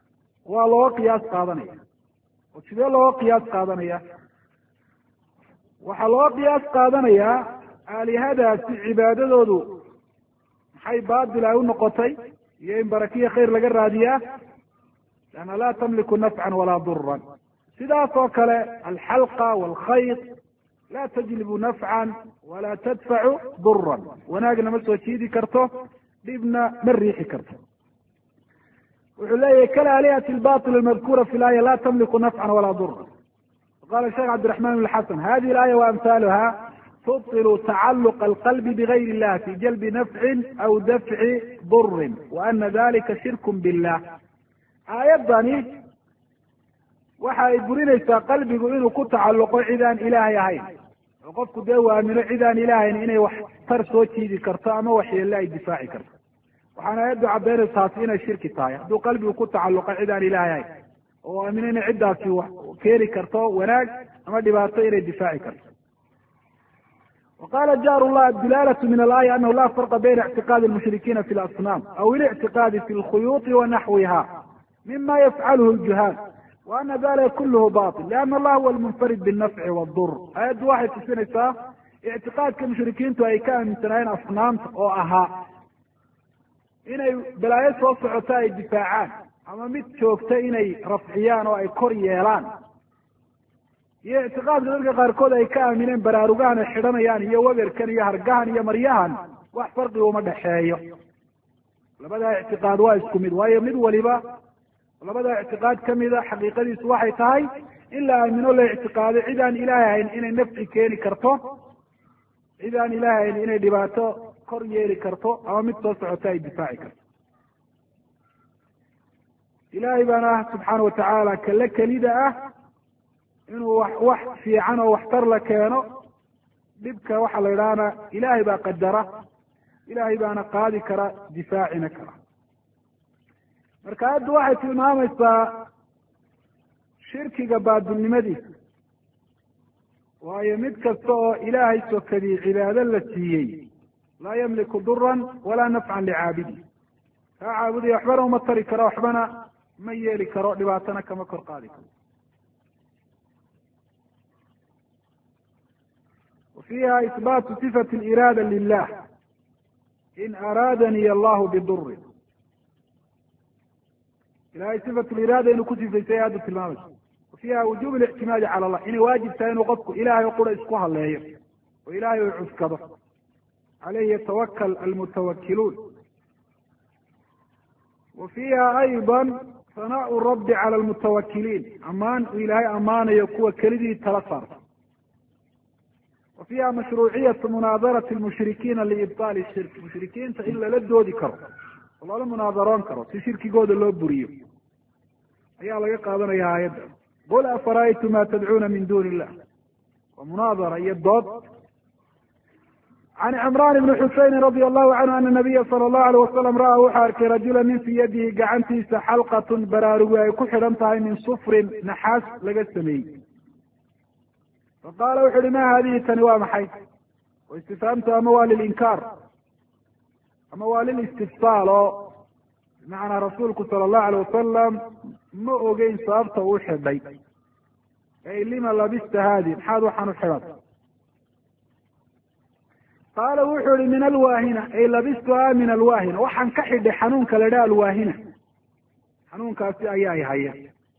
waa looga qiyaas qaadanaya. oo sidee looga qiyaas qaadanaya? waxaa looga qiyaas qaadanayaa aalihadaasi cibaadadoodu maxay baatil ay u noqotay iyo in barakiya khayr laga raadiyaa, lanna laa tamliku nafcan walaa duran. sidaas oo kale alxalqa waalkhayt laa tajlibu nafcan walaa tadfacu duran, wanaagna ma soo jiidi karto, dhibna ma riixi karto. wuxuu leeyahay kalaalihati albatil almadkuura fi laaya laa tamliku nafcan walaa duran. qala sheekh cabdiraxman ibn xasan hadihi alaaya waamhaluha tubطilu tacaluqa alqalbi bigayr illah fi jalbi nafcin aw dafci durin wa ana dalika shirku billah. aayaddani waxa ay burinaysaa qalbigu inuu ku tacalluqo cid aan ilaahay ahayn, oo qofku dee u aamino cid aan ilaahayn inay wax tar soo jiidi karto ama waxyeelle ay difaaci karto. waxaana aayaddu caddaynaysa taasi inay shirki tahay hadduu qalbigu ku tacalluqo cid aan ilaahay ahayn oo aamino inay ciddaasi wax keeni karto wanaag ama dhibaato inay difaaci karto. وqala jar llah adilaalة min alaaya anahu la farqa bayna اctiqaadi اlmushrikiina fi اlasnaam aw اlictiqaadi fi اlkhuyuuطi wanaxwiha mima yafcalhu اljuhaal wa ana dalika kulh baطil liana allah huwa lmunfarid bالnafci wاdur. aayaddu waxay tusinaysaa ictiqaadka mushrikiintu ay ka aaminsanaayeen asnaamta oo ahaa inay balaayo soo socota ay difaacaan ama mid joogta inay rafciyaan oo ay kor yeelaan, iyo ictiqaadka dadka qaarkood ay ka aamineen baraarugahan ay xidhanayaan iyo weberkan iyo hargahan iyo maryahan wax farqi uma dhexeeyo. labadaa ictiqaad waa isku mid, waayo mid waliba labadaa ictiqaad kamida xaqiiqadiisu waxay tahay in la aamino la ictiqaado cid aan ilaahay ahayn inay nafci keeni karto, cid aan ilaahay ahayn inay dhibaato kor yeeli karto ama mid soo socota ay difaaci karto. ilaahay baana ah subxaana watacaala kale kelida ah inuu wax fiican oo waxtar la keeno, dhibka waxa la idhahana ilaahay baa qadara, ilaahay baana qaadi kara, difaacina kara. marka aayaddu waxay tilmaamaysaa shirkiga baadilnimadiisa, waayo mid kasta oo ilaahay sokadii cibaado la siiyey laa yamliku duran walaa nafcan licaabidi. kaa caabudaya waxbana uma tari karo, waxbana ma yeeli karo, dhibaatana kama kor qaadi karo. وفيha إثباaت صفة الإrاadة لله in أraadني الlah bdr. ilahay صفة الإrاadة inuu ku sifaysay aada tilmaamayso. وفيha وuجوب الاعtimaadi calى الlah inay waajib tahay inuu qofku ilahay o qura isku haleeyo oo ilahay u cuskado. عalayhi yتوkل الmتوkiluun. وفيha أيضا ثناء الرb عalى الmتوkiliin, amaan uu ilaahay amaanayo kuwa kelidii tala saarta. وفيha مashruuعiyaة muنaadaraة الmushrikiina liibطاali الshirk, mushrikiinta in lala doodi karo oo lala munaadaroon karo si shirkigooda loo buriyo ayaa laga qaadanaya aayadda. qul afara'aytum ma tadcuuna min duni illah, waa munaadara iyo dood. can cimraan ibni xuseyni radi allahu canhu ana nabiya sala allahu alayh wasalam ra'aa wuxuu arkay rajula nin fii yadihi gacantiisa xalqatun baraarugu ay ku xidhan tahay min sufrin naxaas laga sameeyey. faqaala wuxu uhi ma haadihi tani waa maxay? oo istifaamtu ama waa lilinkaar ama waa lilistifsaal, oo bimacnaa rasuulku sala allahu alayh wasalam ma ogeyn sababta uu xidhay. ay lima labista haadi, maxaad waxaan u xidhan? qaala wuxuu ihi min alwaahina, ay labistuha min alwaahina, waxaan ka xidhay xanuunka la idhaha alwaahina, xanuunkaasi ayaa haya.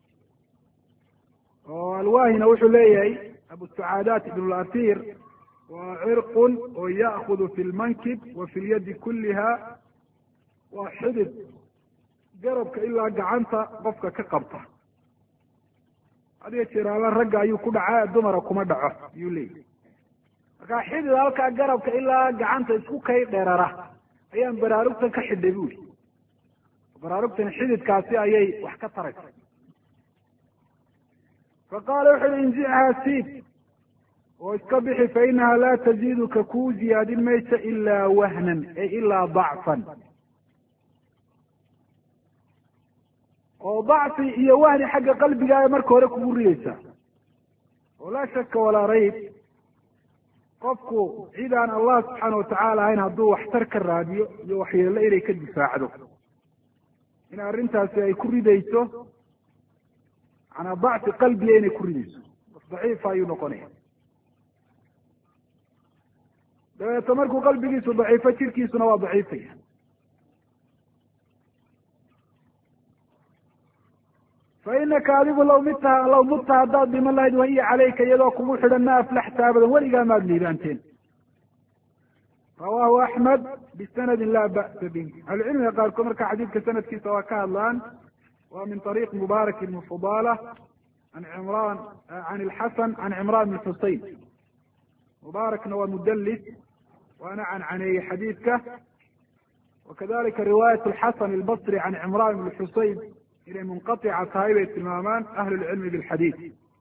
oo alwaahina wuxuu leeyahay abu sacaadaat ibn اlathir waa cirqun oo ya'kudu fi lmankib wa fi lyadi kuliha, waa xidid garabka ilaa gacanta qofka ka qabta. hadiyo jeeraala ragga ayuu ku dhacaa, dumara kuma dhaco ayuu leeyahy. markaa xidid halkaa garabka ilaa gacanta isku kay dherara ayaan baraarugtan ka xidhay buli. baraarugtan xididkaasi ayay wax ka taraysa. faqaala wuxu uhi inzichaa siid oo iska bixi, fainaha laa taziiduka kuu ziyaadin maysa ilaa wahnan, ay ilaa dacfan. oo dacfi iyo wahni xagga qalbigaaga marka hore kugu ridaysaa. oo laa shaka walaa rayb, qofku cid aan allah subxaana watacaala ahayn hadduu waxtar ka raadiyo iyo waxyeello inay ka difaacdo, in arrintaasi ay ku ridayso manaa dacfi qalbiga inay ku ridayso qof daciifa ayuu noqonaya dabeeto markuu qalbigiisu daciifo jirkiisuna waa daciifaya fainaka adigu law mutta haddaad dhiman lahayd wahiya calayka iyadoo kugu xidhan ma aflaxta abadan weligaa maad liibaanteen rawahu axmed bisanadin laa ba'sa bih ahlucilmiga qaarkood markaa xadiidka sanadkiisa waa ka hadlaan waa min طariiq mubaarak ibn fudala an cimran can ilxasan can cimran bn xusein mubaarakna waa mudalis waana cancaneeyey xadiidka wakadalika riwaayat xasan albasri can cimran bn xusein inay munqaطica tahay bay tilmaamaan ahlu lcilmi bilxadiid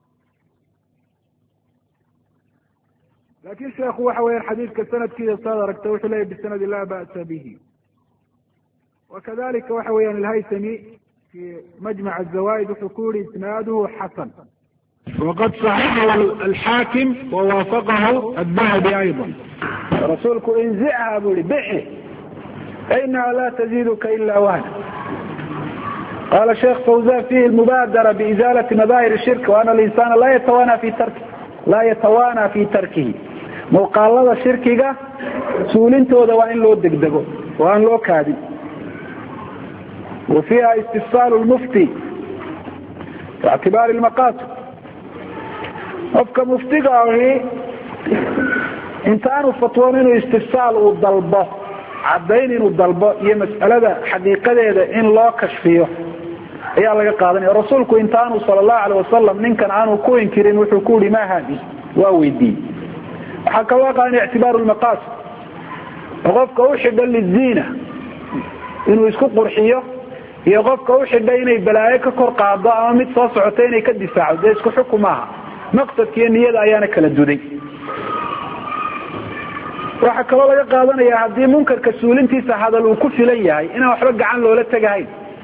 lakin sheekhu waxa weeyaan xadiidka sanadkiisa saad aragta wuxuu leyahy bisanadi laa ba'sa bihi wakadalika waxa weeyaan alhaytami fi majmac azawaid wuxuu ku yihi isnaaduhu xasan waqad صaxaxahu alxaakim wawaafaqahu adahabi ayضa rasuulku inzicha buu yihi bixi fainaha la taziduka ila wahna qala sheekh fawzan fihi lmubaadara biizaalati madaahir shirk waana alinsana laa yatawaana fi tarkihi muuqaalada shirkiga suulintooda waa in loo degdego oo aan loo kaadin wa fiiha istifsaal lmufti biictibaari lmaqasid qofka muftiga ahi intaanu fatwoon inuu istifsaal uu dalbo caddayn inuu dalbo iyo mas'alada xaqiiqadeeda in loo kashfiyo ayaa laga qaadanaya rasuulku intaanu sala allahu alayh wasalam ninkan aanu ku inkirin wuxuu ku yihi ma haadi waa weydiiyey waxaa kaloo qaadanaya ictibaaru lmaqasid oo qofka u xidha liziina inuu isku qurxiyo iyo qofka u xidha inay balaayo ka kor qaado ama mid soo socota inay ka difaacdo dee isku xukum maaha maqsadka iyo niyada ayaana kala duday waxaa kaloo laga qaadanaya haddii munkarka suulintiisa hadal uu ku filan yahay inaan waxba gacan loola tegahayn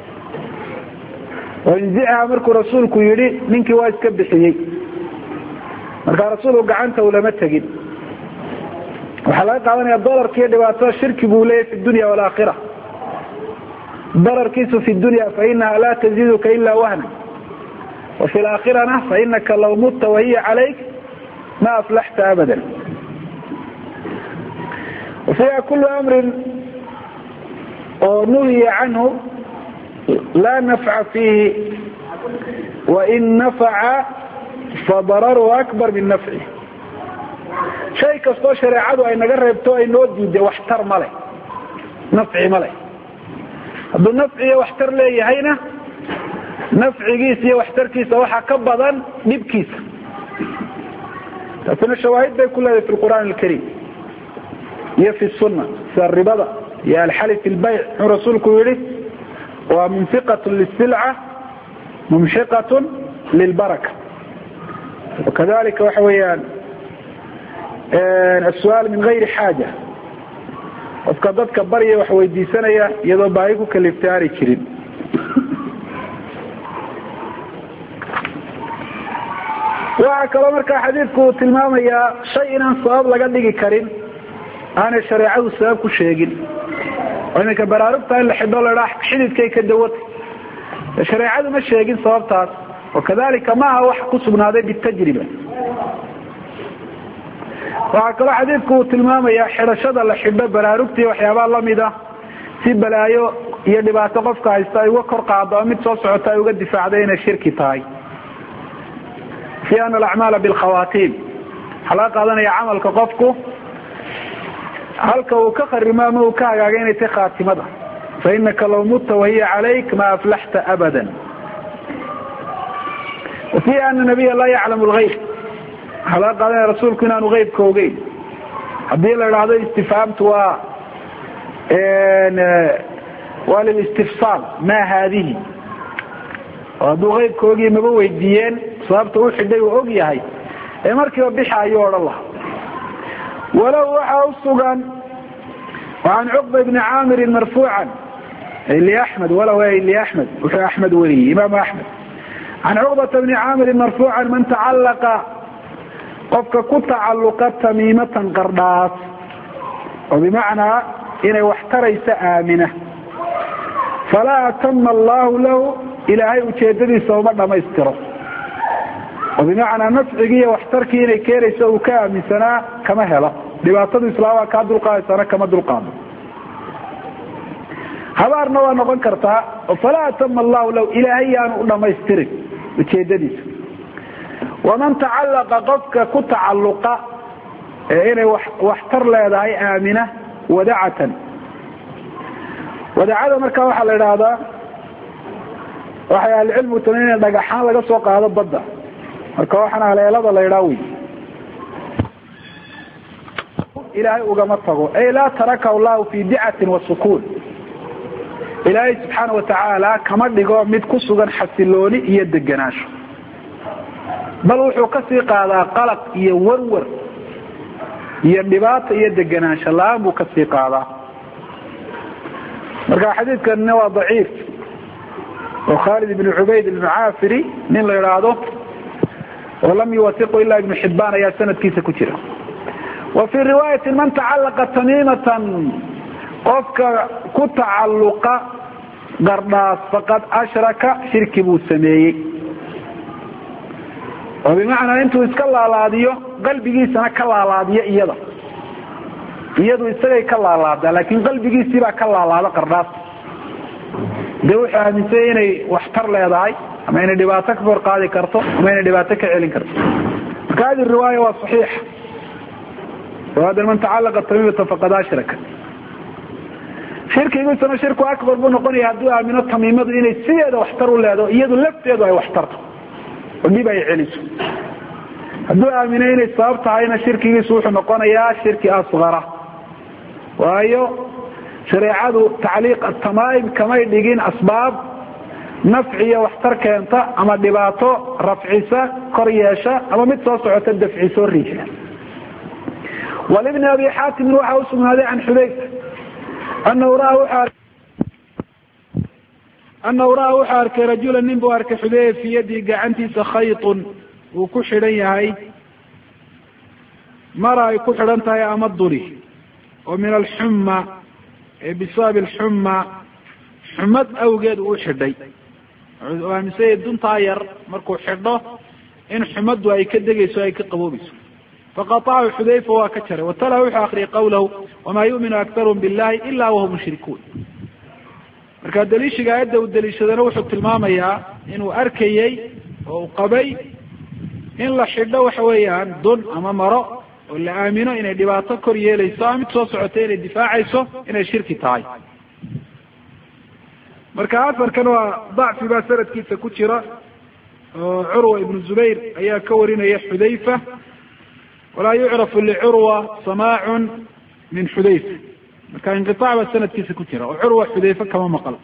oo inzicha markuu rasuulku yidhi ninkii waa iska bixiyey markaa rasuulku gacanta ulama tegin waxaa laga qaadanaya dararkiiyo dhibaatada shirki buu leeyahy fi dunya waalaakhira dararkiisu fi dunya fainaha laa taziduka ila wahna wa fi laakhirana fainaka law mutta wahiya calayk ma aflaxta abada wafiiha kulu amrin oo nuhiya canhu laa nafca fiihi wain nafaca fadararuhu akbar min nafci shay kastoo shareecadu ay naga reebto ay noo diiday waxtar male nafci male hadduu nafci iyo waxtar leeyahayna nafcigiisa iyo waxtarkiisa waxaa ka badan dhibkiisa taasina shawaahid bay ku leedahay fi lqur'aan alkariim iyo fi sunna sida ribada iyo alxali fi lbayc muxuu rasuulku yihi waa munfiqat lisilca mumshiqat lilbaraka wakadalika waxa weeyaan asu'aal min gayri xaaja qofka dadka barya wax weydiisanaya iyadoo baahi ku kaliftay aanay jirin waxaa kaloo markaa xadiidku uu tilmaamayaa shay inaan sabab laga dhigi karin aanay shareecadu sabab ku sheegin oo iminka baraarugta in la xidho ladhaa xididkay ka dawatay shareecadu ma sheegin sababtaas wakadalika maaha wax ku sugnaaday bitajriba waxaa kaloo xadiidku uu tilmaamayaa xidhashada la xidho baraarugtii waxyaabaa lamid ah si balaayo iyo dhibaato qofka haysta ay uga kor qaado oo mid soo socota ay uga difaacday inay shirki tahay fi ana alacmaala bilkhawaatiim waxaa laga qaadanaya camalka qofku halka uu ka kharimo ama uu ka hagaaga inay tahay khaatimada fainaka law mutta wahiya calayk ma aflaxta abada wafiiha ana nabiya laa yaclamu lgayb waxaa laga qaadanaya rasuulku inaanu geybka ogeyn haddii la idhaahdo istifhaamtu waa lilistifsaal ma haadihi oo hadduu geybka ogiy maba weydiiyeen sababta u xidhay uu og yahay ee markiiba bixa ayuu odhan lahaa walow waxaa usugan an cuqba bni caamirin marfuucan liaxmed walow liaxmed wuxuu axmed weriyey imaamu axmed can cuqbata bni caamirin marfuucan man tacallaqa qofka ku tacalluqa tamiimatan qardhaas oo bimacnaa inay wax taraysa aamina falaa atama allahu lahu ilaahay ujeedadiisa uma dhamaystiro وبمعنى نفعي واحتركي إني كيري سوء كامل سنة كما هلا لبعض الإسلام كاد القاء سنة كما القاء habaarna waa noqon kartaa falaa tamma Allah law ilaahay aan u dhamaystirin ujeedadiisa waman ta'allaqa qofka ku ta'alluqa inay wax tar leedahay aamina wada'atan wada'ada marka waxa la yiraahdaa waxa cilmu tanina dhagaxaan laga soo qaado badda marka waxana haleelada la yiraahdo ilaahay ugama tago ay la taraka Allah fi di'atin wa sukun ilaahay subxaanahu watacaala kama dhigo mid ku sugan xasilooni iyo deganaansho bal wuxuu ka sii qaadaa qalaq iyo warwar iyo dhibaato iyo deganaansho la'aan buu ka sii qaadaa marka xadiidkan waa daciif oo Khalid ibn Ubayd al-Mu'afiri nin la yiraahdo oo lam yuwathiqu illa ibn Hibban ayaa sanadkiisa ku jira wa fi riwaayat man ta'allaqa tamimatan qofka ku tacalluqa qardaas faqad ashraka shirki buu sameeyay oo bimaana intuu iska laalaadiyo qalbigiisana ka laalaadiyo iyadu isagay ka laalaada laakiin qalbigiisii baa ka laalaada qardaas dee wuxuu aaminsan inay wax tar leedahay ama inay dhibaato ka hor qaadi karto ama inay dhibaato ka celin karto marka hadi riwaaya waa saxiix وهذا من تعلق التميمة فقد أشرك shirkigu isna shirku akbar buu noqonayaa haduu aamino tamiimadu inay sideeda waxtar u leedo iyadu lafteedu ay waxtarto wadib ay celiso haduu aamino inay sabab tahayna shirkigiisu wuxuu noqonayaa shirki asghara waayo shariicadu tacliiq at-tamaim kama dhigin asbaab nafciya waxtar keenta ama dhibaato rafcisa kor yeesha ama mid soo socota dafciso riixda walibn abi hatim waxa uu sugnaaday an Hudayfa أنه رأى وحارك رجلا نبو أرك حذيف في يدي قعنتيس خيط وكحرينيهي مرأة كحرنتها يا أمضري ومن الحمى بسبب الحمى حمد أوجد وحدي ومن سيد دون طاير مركو حرده إن حمد ويكدق يسوي كقبوبس فقطعه حذيفة وكتره وتلا وحى آخر قوله وما يؤمن أكثرهم بالله إلا وهم مشركون marka daliishiga ayada uu daliishadana wuxuu tilmaamayaa inuu arkayay oo qabay in la xidho waxa weeyaan dun ama maro oo la aamino inay dhibaato kor yeelayso mid soo socotay inay difaacayso inay shirki tahay marka afarkan waa dacfi baa sanadkiisa ku jira oo Urwa ibn Zubayr ayaa ka warinaya Hudayfa ولا يعرف لعروة سماع من حذيفة كان انقطاع السنة كيس كتيرة وعروة حذيفة كما مقال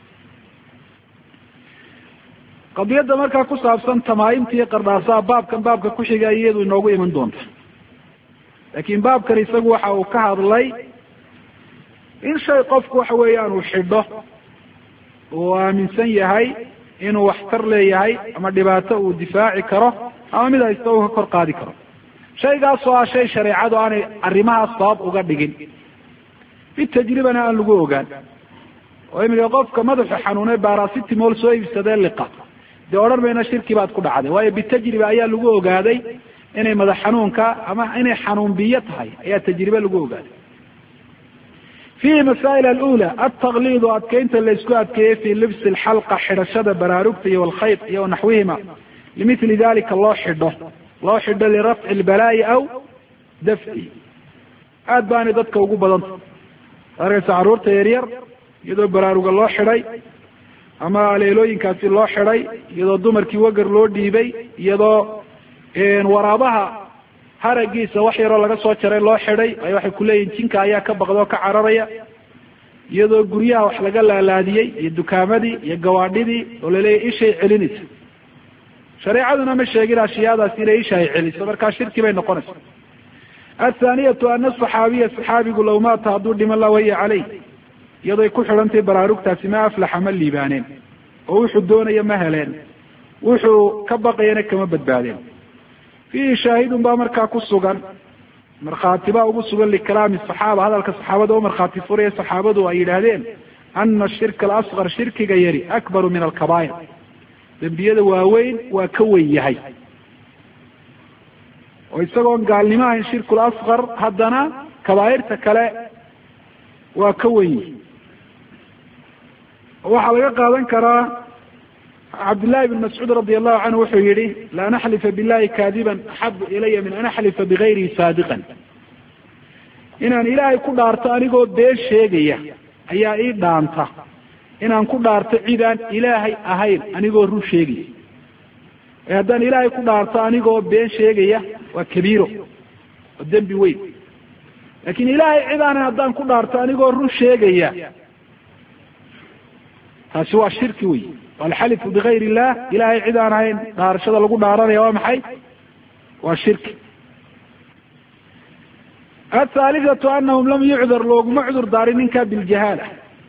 قد يد مركا كسا بسان تمايمتي قرداسا باب كان باب كوشي جايد ونوغي من دون لكن باب كان يسوح وكهض لي إن شيء قفك وحويان وحده ومن سنيهي إنه واحتر ليهي أما دباته ودفاعي كره أما ماذا يستوه كر قادي كره شيء قاسوا شيء شريعة أنا الرماء الصواب وقدقين في التجربة أنا اللقوه قال وإما يقف كمدح حنوني باراسيتي مول سوي بستدى اللقاء دي أورر بين الشركة بعد كل عادة وهي بالتجربة أيها اللقوه قادي إني مدح حنونك أما إني حنون بيتها هي التجربة اللقوه قال في مسائل الأولى التغليظ وأتكينت اللي اسكوات كيف في لبس الحلقة حرشة براروكتي والخيط ونحوهما لمثل ذلك الله حده الله حده لرفع البلاء أو دفعي أدباني ضدك وقوب بضنط أرغس عرورة يرير يدو براروك الله حري أما ليلوين كاسي الله حري يدو دمركي وقر لور ديبي يدو إن ورابها haragiisa wax yar oo laga soo jaray loo xidhay ay waxay ku leeyihiin jinka ayaa ka baqdo ka cararaya iyadoo guryaha wax laga laalaadiyay iyo dukaamadii iyo gawaadhidii oo la leeyahay ishay celinaysa shariicaduna ma sheegin ashiyadaas inay ishay celiso marka shirki bay noqonaysaa الثانية أن الصحابي الصحابي لو مات هدو دم الله وهي عليه يضي كحر أنت براروك تاسما أفلح من ليبانين ووحو الدون يمهلين ووحو كبقينك كما بدبالين فيه شاهد بامركا كسوغان مرخاتبا وبسوغان لكلام الصحابة هذا الصحابة ومرخاتي فوري الصحابة وإيلادين أن الشرك الأصغر شرك غيري أكبر من الكبائر ذنبيده واوين وكوي يحي oo isagoon gaalnimo ahayn shirkul asqar haddana kabaa'irta kale waa ka weyn. waxaa laga qaadan karaa cabdillaahi bn mascuud radi allahu canhu wuxuu yihi laan axlifa billahi kaadiban axabu ilaya min an axlifa bigayrihi saadiqan. inaan ilaahay ku dhaarto anigoo been sheegaya ayaa ii dhaanta inaan ku dhaarto cid aan ilaahay ahayn anigoo run sheegaya. haddaan ilaahay ku dhaarto anigoo been sheegaya waa kabiiro, waa dembi weyn. laakiin ilaahay cid aanan haddaan ku dhaarto anigoo run sheegaya, taasi waa shirki wey. alxalifu bigayr illah, ilaahay cid aan ahayn dhaarashada lagu dhaaranaya waa maxay? waa shirki. athaalithatu anahum lam yucdar, looguma cudur daarin ninkaa biljahaala.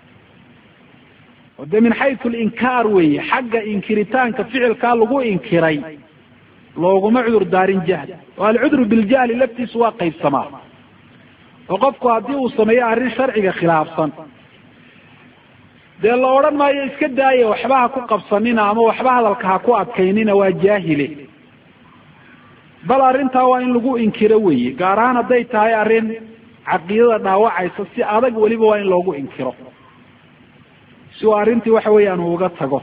o dee min xaysu linkaar weeye, xagga inkiritaanka ficilkaa lagu inkiray looguma cudur daarin jahl. oo alcudru biljahli laftiisu waa qaybsamaa, oo qofku haddii uu sameeyo arrin sharciga khilaafsan, dee la odhan maayo iska daaya, waxba ha ku qabsanina ama waxba hadalka ha ku adkaynina, waa jaahile. bal arrintaa waa in lagu inkiro weeye, gaar ahaan hadday tahay arrin caqiidada dhaawacaysa, si adag weliba waa in loogu inkiro, si uu arrintii waxa weeyaan uu uga tago.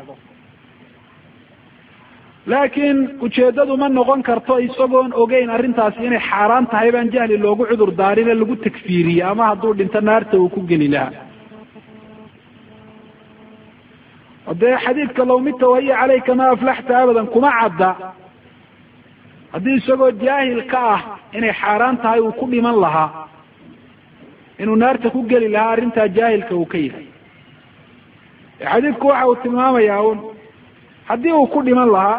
laakiin ujeeddadu ma noqon karto isagoon ogeyn arrintaasi inay xaaraan tahay baan jahli loogu cudur daarine lagu takfiiriye, ama hadduu dhinto naarta uu ku geli lahaa. dee xadiidka law mita wahiya calayka ma aflaxta abadan kuma cadda haddii isagoo jaahil ka ah inay xaaraan tahay uu ku dhiman lahaa, inuu naarta ku geli lahaa arrintaa jaahilka uu ka yahay. xadiidku waxa uu tilmaamayaa un haddii uu ku dhiman lahaa,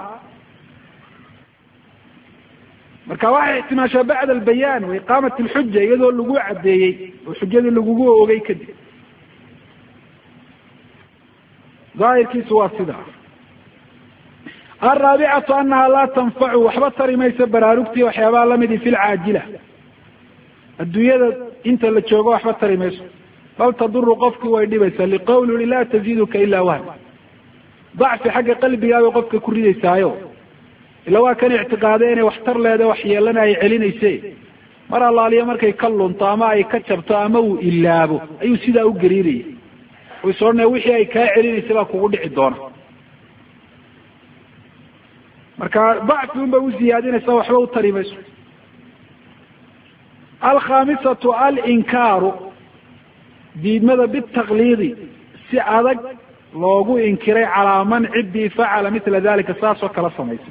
marka waxay ixtimaashaa bacda albayaan wa iqaamat alxuja, iyadoo lagu caddeeyey oo xujadii lagugu ogey kadib. daahirkiisu waa sidaa. alraabicatu anaha laa tanfacu, waxba tari mayso baraarugtii waxyaabaha lamidi fi lcaajila, adduunyada inta la joogo waxba tari mayso. bal taduru, qofkii way dhibaysaa, liqawli laa taziiduka ilaa wahm, dacfi xagga qalbigaabay qofka ku ridaysaayo, ila waa kan ictiqaaday inay waxtar leedahay, wax yeelana ay celinayse, mar allaaliya markay ka lunto ama ay ka jabto ama uu ilaabo ayuu sidaa u gariiraya, u is odhanaya wixii ay kaa celinaysa baa kugu dhici doona. marka dacfi un bay u ziyaadinaysaa, waxba u tari mayso. alkhaamisatu alinkaaru, diidmada bitaqliidi, si adag loogu inkiray calaa man ciddii facala mila dalika, saasoo kala samaysay.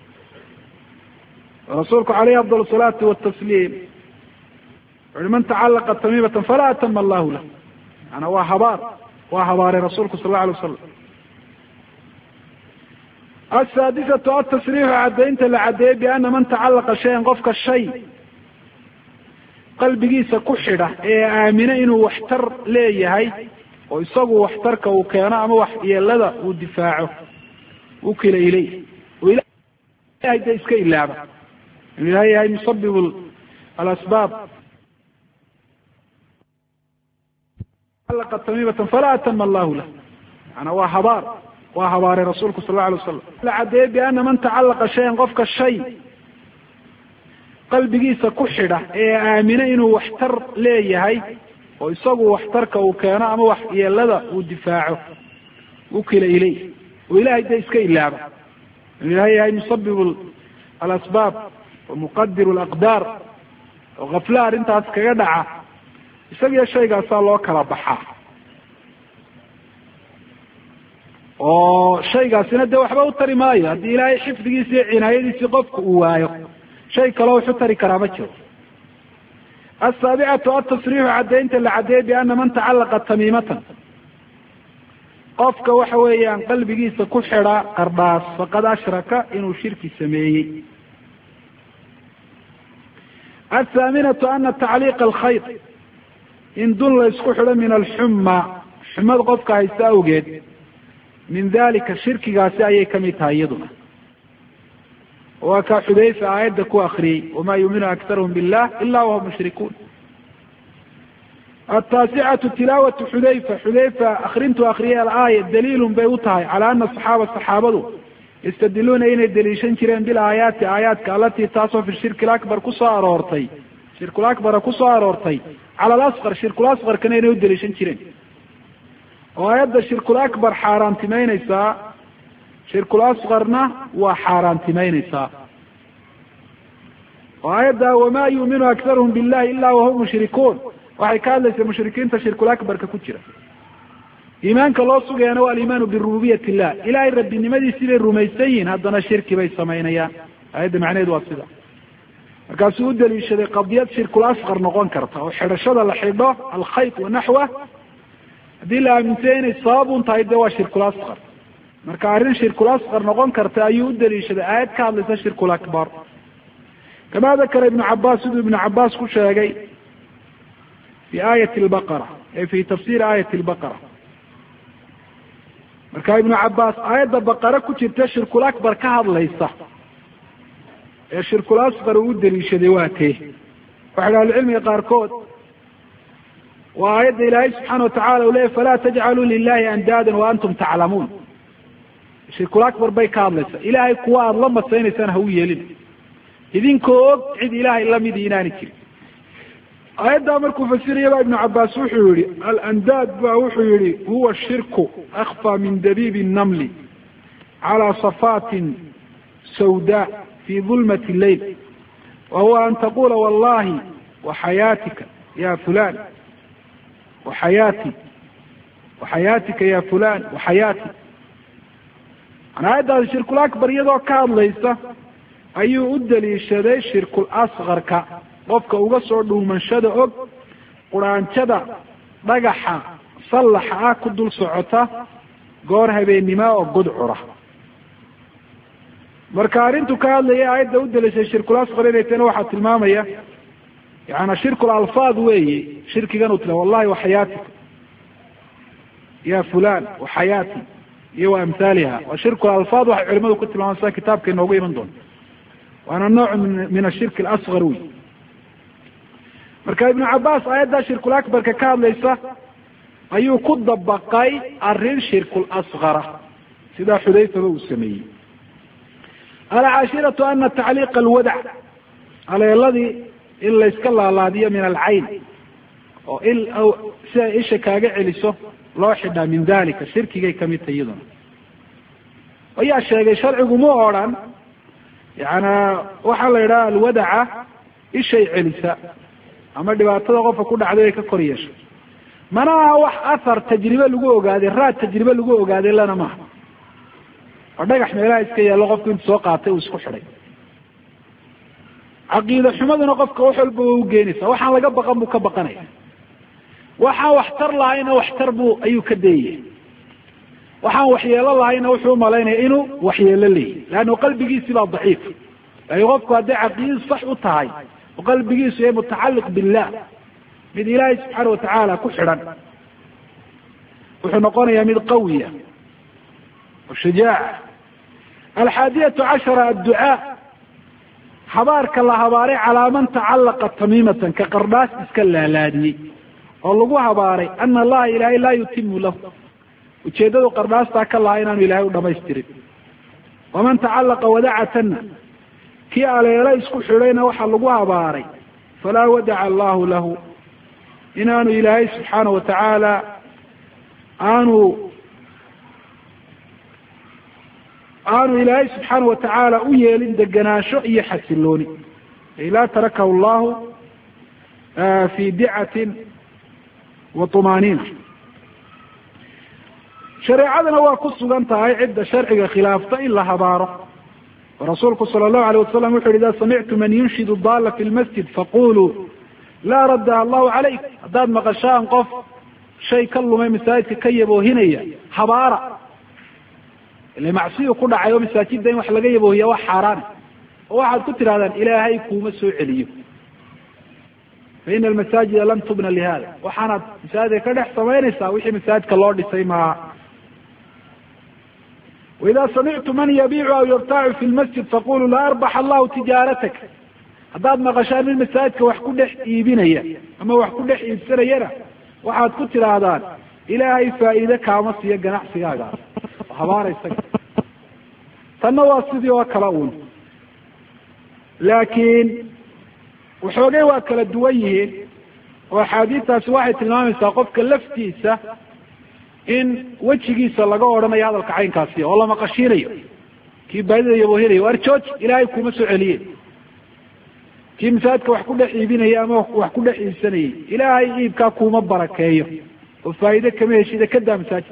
rasuulku calayhi afdal salaati watasliim wuxuui man tacalaqa tamiimatan falaa atama allahu lah, maanaa waa habaaray rasuulku sal alla alay wasalam. asaadisatu atasriixu, caddaynta la caddeeyey biana man tacalaqa shayan, qofka shay qalbigiisa ku xidha ee aamina inuu waxtar leeyahay, oo isagu waxtarka uu keeno ama waxyeelada uu difaaco, ukila ilayh, oo ilahay de iska ilaaba, inuu ilahay yahay musabib alasbaab. tacalaqa tamiimatan falaa atama allahu lah, maanaa waa habaaray rasuulku sal alla alay wasalam. la caddeeyey biana man tacalaqa shayan, qofka shay qalbigiisa ku xidha ee aamina inuu waxtar leeyahay, oo isagu waxtarka uu keeno ama waxyeelada uu difaaco, ukila ilayh, oo ilahay de iska ilaaba, inuu ilahay yahay musabib alasbaab wa muqadir alaqdaar, oo kafla arrintaas kaga dhaca, isagiyo shaygaasaa loo kala baxaa. oo shaygaasina dee waxba u tari maayo, haddii ilaahay xifdigiisi iyo cinaayadiisii qofku uu waayo, shay kaloo wuxu tari karaa ma jiro. asaabicatu atasriixu, caddaynta la caddeeyey biana man tacalaqa tamiimatan, qofka waxa weeyaan qalbigiisa ku xidha qardhaas, faqad ashraka, inuu shirki sameeyey. athaaminatu ana tacliiqa alkhayr, in dun la isku xidho min alxuma, xumad qofka haysta awgeed, min dalika shirkigaasi ayay kamid tahay iyaduna. waa kaa xudayfa aayadda ku akriyey, wamaa yuuminu aktaruhum billah ila wahum mushrikuun. ataasicatu tilaawatu xudayfa, xudayfa akrintuu akriyay alaaya daliilun bay u tahay calaa ana saxaabadu yastadiluuna inay daliishan jireen bilaayaati aayaadka alatii taasoo fi shirki lakbar kusoo aroortay shirkulakbara kusoo aroortay cala alasqar shirkulasqarkana inay u daliishan jireen oo aayadda shirkulakbar xaaraantimeyneysaa shirkulasqarna waa xaaraantimeyneysaa oo aayadda wamaa yuuminu akharuhum billahi ila wahum mushrikuun waxay ka hadlaysaa mushrikiinta shirkulakbarka ku jira iimaanka loo sugayana waa aliimaanu birububiyat illah ilahay rabbinimadiisii bay rumaysan yihiin haddana shirki bay samaynayaan aayadda macnaheedu waa sida markaasuu u daliishaday qadiyad shirkulasqar noqon karta oo xidhashada la xidho alkhayt wanaxwa haddii la aaminsay inay sababun tahay dee waa shirkulasqar marka arrin shirkulasqar noqon karta ayuu u daliishaday aayad ka hadlaysa shirkulakbar kama dakara ibnu cabaas siduu ibnu cabaas ku sheegay fi aayati lbaqara ay fi tafsiri aayati lbaqara marka ibnu cabaas aayadda baqara ku jirta shirkulakbar ka hadlaysa ee shirkulasqar uu u daliishaday waa tee waxay ahlucilmiga qaarkood waa aayadda ilaahay subxaana watacala u leeyay falaa tajcaluu lilahi andaadan wa antum taclamuun shirkulakbar bay ka hadlaysa ilahay kuwa aada la masaynaysaan ha u yeelin idinkoo og cid ilaahay lamidi inaani jirin aayaddaa markuu fasirayaba ibnu cabaas wuxuu yihi alandaad ba wuxuu yihi huwa shirku akfa min dabiibi namli calى صafaatin sawda fi dulmati leyl wa huwa an taqula wallahi waxayaatika ya fulan waxayaatika ya fulan waxayaati aayaddaasi shirkulakbar iyadoo ka hadlaysa ayuu u daliishaday shirkulasqarka qofka uga soo dhuumanshada og quraanjada dhagaxa sallaxa ah ku dul socota goor habeennima oo gudcura marka arrintu ka hadlaya aayadda u daliishay shirkulasqar inay tana waxaa tilmaamaya yaani shirkul alfaad weeye shirkigan u tila wallahi waxayaatika ya fulan waxayaati iyo wa amhaaliha waa shirkul alfaad waxay culimadu ku tilmaamaan sida kitaabka inoogu iman doonto waana nooc min ashirki alasqar wey marka ibnu cabaas aayaddaa shirkulakbarka ka hadlaysa ayuu ku dabaqay arrin shirkulasqara sidaa xudayfaba uu sameeyey alcaashiratu ana tacliiqa alwadac aleeladii in layska laalaadiyo min alcayn oo si ay isha kaaga celiso loo xidhaa min dalika shirkigay kamid tahay iyaduna ayaa sheegay sharcigu ma odhan yana waxaa la yidhaha alwadaca ishay celisa ama dhibaatada qofka ku dhacday ay ka kor yeesho mana aha wax athar tajribe lagu ogaaday raad tajribe lagu ogaaday lana maaha oo dhagax meelaha iska yaallo qofku intu soo qaatay uu isku xidhay caqiida xumaduna qofka wax walba way ugeynaysaa waxaan laga baqan buu ka baqanaya waxaan waxtar lahayna waxtar buu ayuu ka dayaya waxaan waxyeelo lahayna wuxuu umalaynaya inuu waxyeelo leeyahy leanna qalbigiisi baa daciif laakiin qofku hadday caqiidadu sax u tahay oo qalbigiisu yahay mutacalliq billah mid ilaahay subxaana watacaala ku xidhan wuxuu noqonayaa mid qawiya oo shajaaca alxaadiyatu cashara adducaa habaarka la habaaray calaa man tacallaqa tamiimatan ka qardhaas iska laalaadiyey oo lagu habaaray ana allaha ilaahay laa yutimu lahu ujeeddadu qardhaastaa ka lahaa inaanu ilaahay u dhamaystirin waman tacallaqa wadacatana kii aleelo isku xidhayna waxaa lagu habaaray falaa wadaca allahu lahu inaanu ilaahay subxaana watacaala aanu ilaahay subxaana watacaala u yeelin degenaansho iyo xasilooni ay laa tarakahu allahu fi dicatin wa tumaaniina shareecadana waa ku sugan tahay cidda sharciga khilaafta in la habaaro rasuulku sala allahu alayh wasalam wuxu yhi ida samictu man yunshidu daala fi lmasjid faquluu laa raddaha allahu calayk haddaad maqashaan qof shay ka lumay masaajidka ka yaboohinaya habaara ile macsiyu ku dhacay oo masaajidda in wax laga yaboohiya waa xaaraana oo waxaad ku tidhahdaan ilaahay kuuma soo celiyo fa ina almasaajida lam tubna lihada waxaanaad masaajidka ka dhex samaynaysaa wixii masaajidka loo dhisay maaha waida samictu man yabiicu aw yabtaacu fi lmasjid faquluu laa arbaxa allahu tijaaratak haddaad maqashaan nin masaajidka wax ku dhex iibinaya ama wax ku dhex iibsanayana waxaad ku tidhaahdaan ilaahay faa'iide kaama siiyo ganacsigaaga habaara isaga tanna waa sidii oo kale uun laakiin waxoogay waa kala duwan yihiin oo axaadiistaasi waxay tilmaamaysaa qofka laftiisa in wejigiisa laga odhanayo hadalka caynkaasi oo la maqashiinayo kii baadida yabohinayo arjooj ilaahay kuma soo celiye kii masaajidka wax ku dhex iibinaya ama wax ku dhex iibsanayay ilaahay iibkaa kuma barakeeyo oo faa'iide kama heshida kadaa masaajid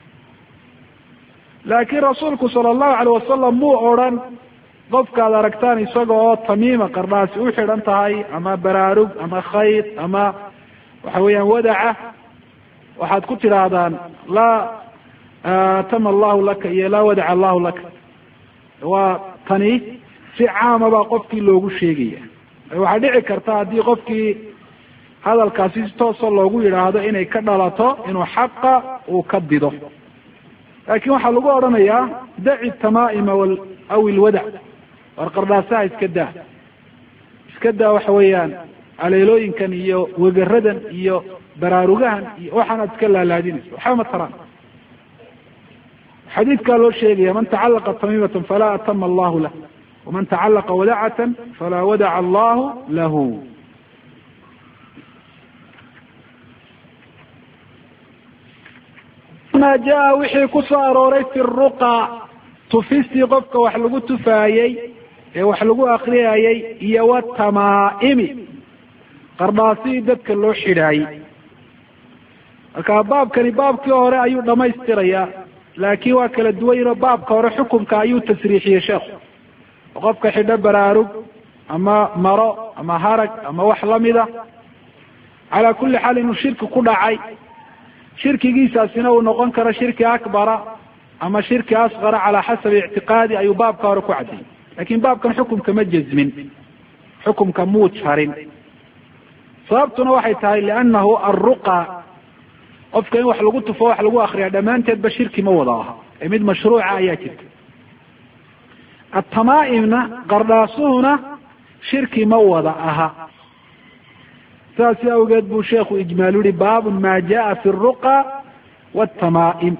laakiin rasuulku sala allahu calayh wasalam muu odhan qofkaad aragtaan isaga oo tamiima qardhaasi u xidhan tahay ama baraarug ama khayr ama waxa weeyaan wadaca waxaad ku tidhaahdaan laa tama allahu laka iyo laa wadaca allahu laka waa tani si caama baa qofkii loogu sheegaya waxaa dhici karta haddii qofkii hadalkaasi si toosa loogu yidhaahdo inay ka dhalato inuu xaqa uu ka dido laakiin waxaa lagu odhanayaa daci tamaa'ima aw ilwadac war qardhaasaha iska daa waxa weeyaan aleelooyinkan iyo wegaradan iyo baraarugahan iyo waxaanaad iska laalaadinayso waxba ma taraan xadiidkaa loo sheegaya man tacalaqa tamiimatan falaa atama allahu lah waman tacalaqa wadacatan falaa wadaca allahu lahu ma jaa wixii ku soo arooray fi ruqa tufistii qofka wax lagu tufaayey ee wax lagu akriyayey iyo watamaa'imi qardhaasihii dadka loo xidhaayey marka baabkani baabkii hore ayuu dhamaystirayaa laakiin waa kala duwanyinoo baabka hore xukumka ayuu tasriixiyey sheekhu oo qofka xidho baraarug ama maro ama harag ama wax lamida calaa kulli xaal inuu shirki ku dhacay shirkigiisaasina uu noqon karo shirki akbara ama shirki asqara calaa xasabi ictiqaadi ayuu baabka hore ku cadiyey lakin baabkan xukumka ma jazmin xukumka muu jarin sababtuna waxay tahay liannahu alruqa qofka in wax lagu tufo wax lagu akriya dhammaanteedba shirki ma wada aha ee mid mashruuca ayaa jirta atamaa'imna qardhaasuhuna shirki ma wada aha saasi awgeed buu sheekhu ijmaalu yihi baabun ma jaa fi ruqa wtamaa'im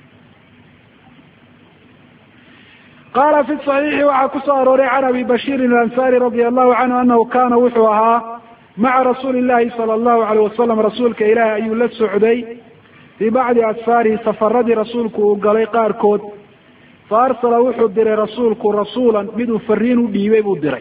qala fi صaxiixi waxaa ku soo arooray can abi bashiirin alansari radia allahu canhu anahu kana wuxuu ahaa maca rasuuli llahi sala allahu alayh wasalam rasuulka ilaahi ayuu la socday fii bacdi asfaarihi safaradii rasuulku uu galay qaarkood fa arsala wuxuu diray rasuulku rasuulan miduu fariin u dhiibay buu diray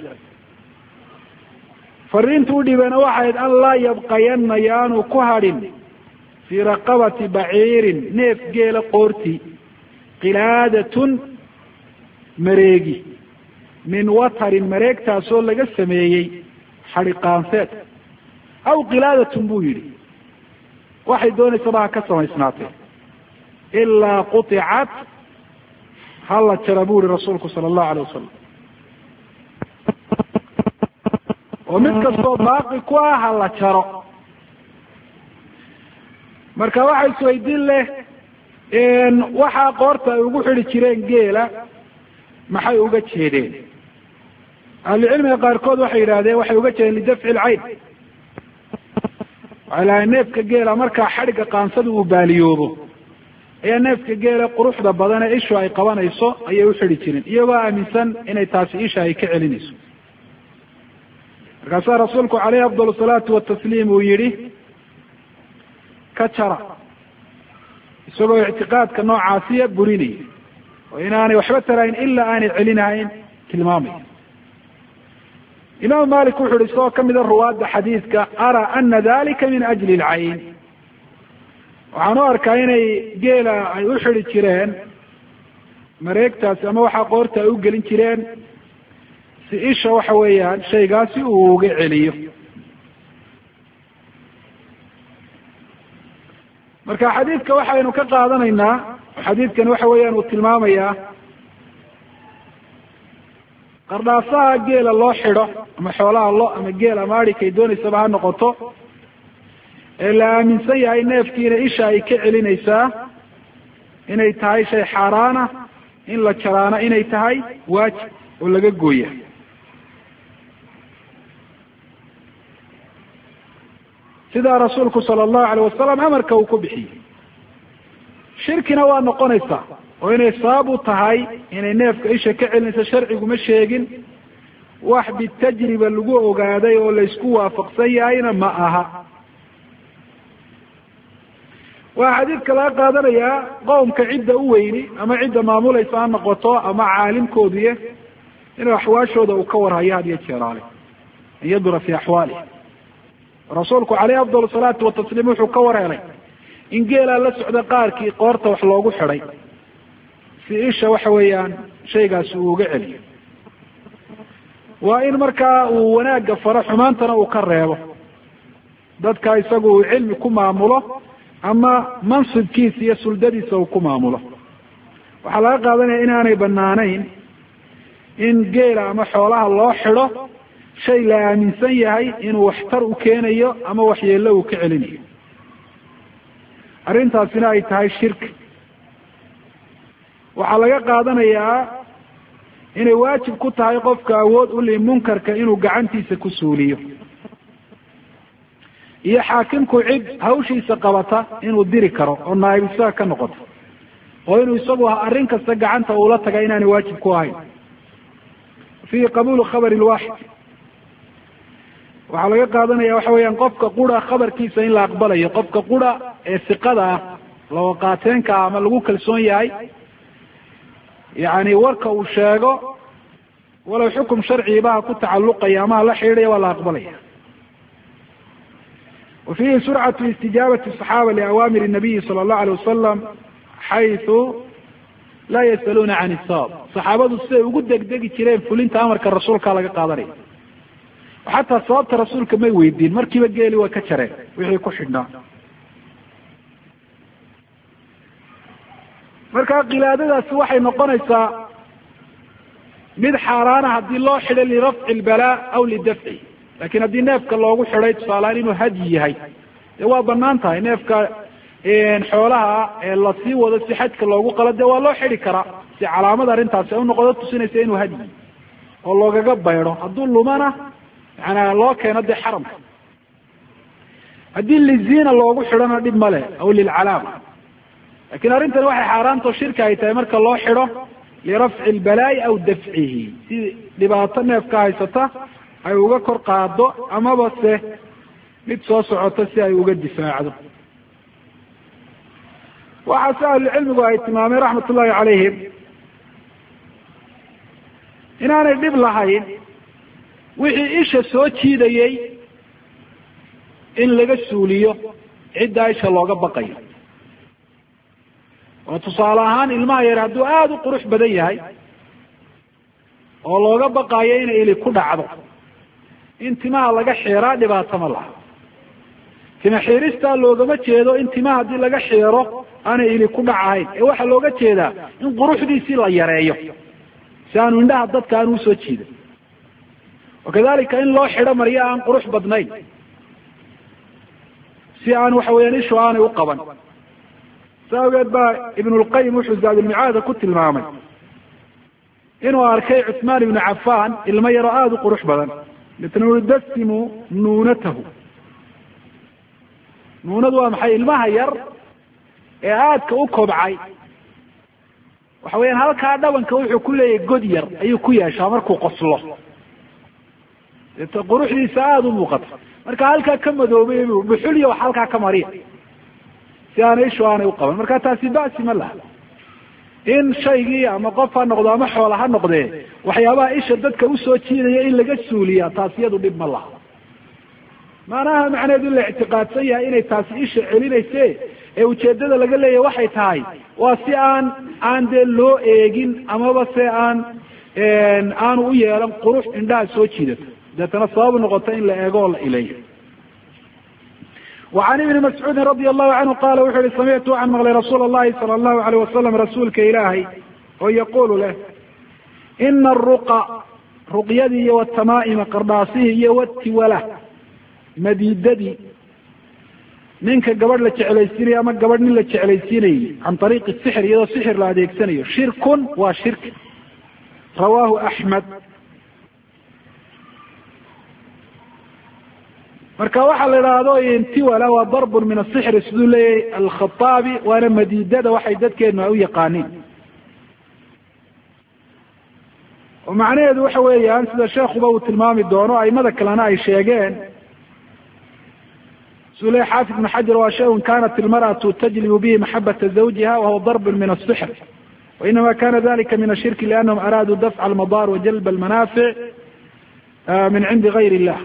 fariintu u dhiibeyna waxayd an laa yabqayanna yaanu ku hadhin fii raqabati baciirin neef geela qoortii qilaadatun mareegi min watarin mareegtaasoo laga sameeyey xadhiqaanseed aw qilaadatun buu yidhi waxay doonaysaba ha ka samaysnaatee ilaa quطicat hala jara buu yihi rasuulku sala allahu alayh wasalam oo mid kastoo baaqi ku ah hala jaro marka waxa isweydiin leh waxaa qoorta ay ugu xidhi jireen geela maxay uga jeedeen ahlucilmiga qaarkood waxay yidhahdeen waxay uga jeedeen lidafci lcayn waxay lahayn neefka geela markaa xadhigga qaansada uu baaliyoobo ayaa neefka geela quruxda badan ee ishu ay qabanayso ayay u xidhi jireen iyagoo aaminsan inay taasi isha ay ka celinayso markaasaa rasuulku caleyhi afdal salaatu watasliim uu yihi ka jara isagoo ictiqaadka noocaasiya burinaya oo inaanay waxba tarayn ilaa aanay celinahayn tilmaamaya imaam malik wuxu uhi isagoo kamida ruwaadda xadiidka araa ana dalika min ajli lcayn waxaan u arkaa inay geela ay u xidhi jireen mareegtaasi ama waxaa qoorta ay u gelin jireen si isha waxa weeyaan shaygaasi uu uga celiyo marka xadiidka waxaynu ka qaadanaynaa xadiidkan waxa weeyaan uu tilmaamayaa qardhaasaha geela loo xidho ama xoolaha lo ama geel ama adhikay doonaysaba ha noqoto ee la aaminsan yahay neefkiina isha ay ka celinaysaa inay tahay shay xaaraana in la jaraana inay tahay waajib oo laga gooya sidaa rasuulku sala allahu alayh wasalam amarka uu ku bixiyey shirkina waa noqonaysaa oo inay sabab u tahay inay neefka isha ka celinayso sharcigu ma sheegin, wax bitajriba lagu ogaaday oo laysku waafaqsan yahayna ma aha. waa xadiidka laga qaadanayaa qowmka cidda u weyni ama cidda maamulaysa ha noqoto ama caalimkoodiye inuu axwaashooda uu ka warhayo had iyo jeeraale, an yadura fi axwaalih. rasuulku caleyhi afdal salaatu watasliim wuxuu ka warhelay in geelaa la socda qaarkii qoorta wax loogu xidhay si isha waxa weeyaan shaygaasi uu uga celiyo. waa in markaa uu wanaagga faro, xumaantana uu ka reebo, dadka isagu uu cilmi ku maamulo ama mansibkiisa iyo suldadiisa uu ku maamulo. waxaa laga qaadanaya inaanay banaanayn in geela ama xoolaha loo xidho shay la aaminsan yahay inuu waxtar u keenayo ama waxyeello uu ka celinayo. arrintaasina ay tahay shirki. waxaa laga qaadanayaa inay waajib ku tahay qofka awood u li munkarka inuu gacantiisa ku suuliyo, iyo xaakimku cid hawshiisa qabata inuu diri karo oo naa'ib isaga ka noqoto, oo inuu isagu arrin kasta gacanta uula taga inaanay waajib ku ahayn. fiihi qabuulu khabari lwaaxid. waxaa laga qaadanaya waxa weeyaan qofka qura khabarkiisa in la aqbalayo, qofka qura ee siqada ah, lawaqaateenka ama lagu kalsoon yahay, yani warka uu sheego walow xukum sharcibaha ku tacalluqaya ama la xidhiidhaya waa la aqbalaya. وفيه سرعة استجابة الصحابة لأوامر النبي صلى الله عليه وسلم حيث لا يسألون عن الصواب. صحابته siday ugu degdegi jireen fulinta amarka rasuulka laga qaadanay, xataa sababta rasuulka may weydiin, markiiba geeli waa ka jareen wixii ku xidhnaa. marka qilaadadaasi waxay noqonaysaa mid xaaraana haddii loo xidhay lirafci lbalaa aw lidafci. lakin haddii neefka loogu xidhay tusaalehaan inuu hadyi yahay, dee waa banaan tahay. neefka xoolaha lasii wado si xajka loogu qalo, dee waa loo xidhi karaa si calaamad arrintaasi ay unoqodo tusinaysa inuu hadyi oo loogaga baydo. hadduu lumana manaa loo keeno dee xaramka. haddii liziina loogu xidhona dhib male aw lilcalaama. lakin arrintan waxay xaaraanto shirka ay tahay marka loo xidho lirafci lbalaa'i aw dafcihi, si dhibaato neefka haysata ay uga kor qaado amaba se mid soo socoto si ay uga difaacdo. waxaa se ahlucilmigu ay tilmaameen raxmat ullahi calayhim inaanay dhib lahayn wixii isha soo jiidayey in laga suuliyo ciddaa isha looga baqayo. oo tusaale ahaan ilmaha yar hadduu aada u qurux badan yahay oo looga baqaayo inay ili ku dhacdo, in timaha laga xiiraa dhibaato ma laha. tima xiiristaa loogama jeedo in timaha haddii laga xiiro aanay ili ku dhacahayn, ee waxaa looga jeedaa in quruxdiisii la yareeyo si aanu indhaha dadka aanu usoo jiidan. wakadalika in loo xidho maryo aan qurux badnayn si aan waxa weyaan ishu aanay u qaban. sa awgeed baa ibnulqayim wuxuu zaadulmicaada ku tilmaamay inuu arkay cuثmaan ibnu cafaan ilmo yaroo aada u qurux badan, mitnudasimu nuunatahu. nuunadu waa maxay? ilmaha yar ee aadka u kobcay, waxa weyaan halkaa dhabanka wuxuu ku leeyahay god yar ayuu ku yeeshaa markuu qoslo, quruxdiisa aada u muuqato. marka halkaa ka madoobay buxulya wax halkaa ka mariya si aanay ishu aanay u qaban. marka taasi ba'si ma laha in shaygii ama qof ha noqdo ama xoola ha noqdee waxyaabaha isha dadka usoo jiidaya in laga suuliya taas iyadu dhib ma laha. maanaha macneedu in la ictiqaadsan yahay inay taasi isha celinayse, ee ujeedada laga leeyahay waxay tahay waa si aan dee loo eegin amaba se aanu u yeelan qurux indhaha soo jiidato, deetana sababu noqoto in la eego oo la ileeyo. وعن ابن مسعود رضي الله عنه قال wuxu uhi samictu waxaan maqlay rasuul الlahi salى الlahu عalيه wasalam rasuulka ilaahay oo yaqulu leh ina aruqa ruqyadii iyo wtama'ima qardhaasihii iyo wtiwala madiidadii ninka gabadh la jeclaysiinayo ama gabadh nin la jeclaysiinayey can طariiqi sixr iyadoo sixir la adeegsanayo shirkun waa shirki. rawaahu axmed. marka waxa la yiraahdo intiwala waa darb min as-sihr siduu leeyahay al-Khattabi waana madiidada waxay dadkeenu u yaqaaniin oo macnaheedu waxa weeyaan sida sheekhuba uu tilmaami doono aymada kalena ay sheegeen سليح حافظ بن حجر وشيء كانت المرأة تجلب به محبة زوجها وهو ضرب من السحر وإنما كان ذلك من الشرك لأنهم أرادوا دفع المضار وجلب المنافع من عند غير الله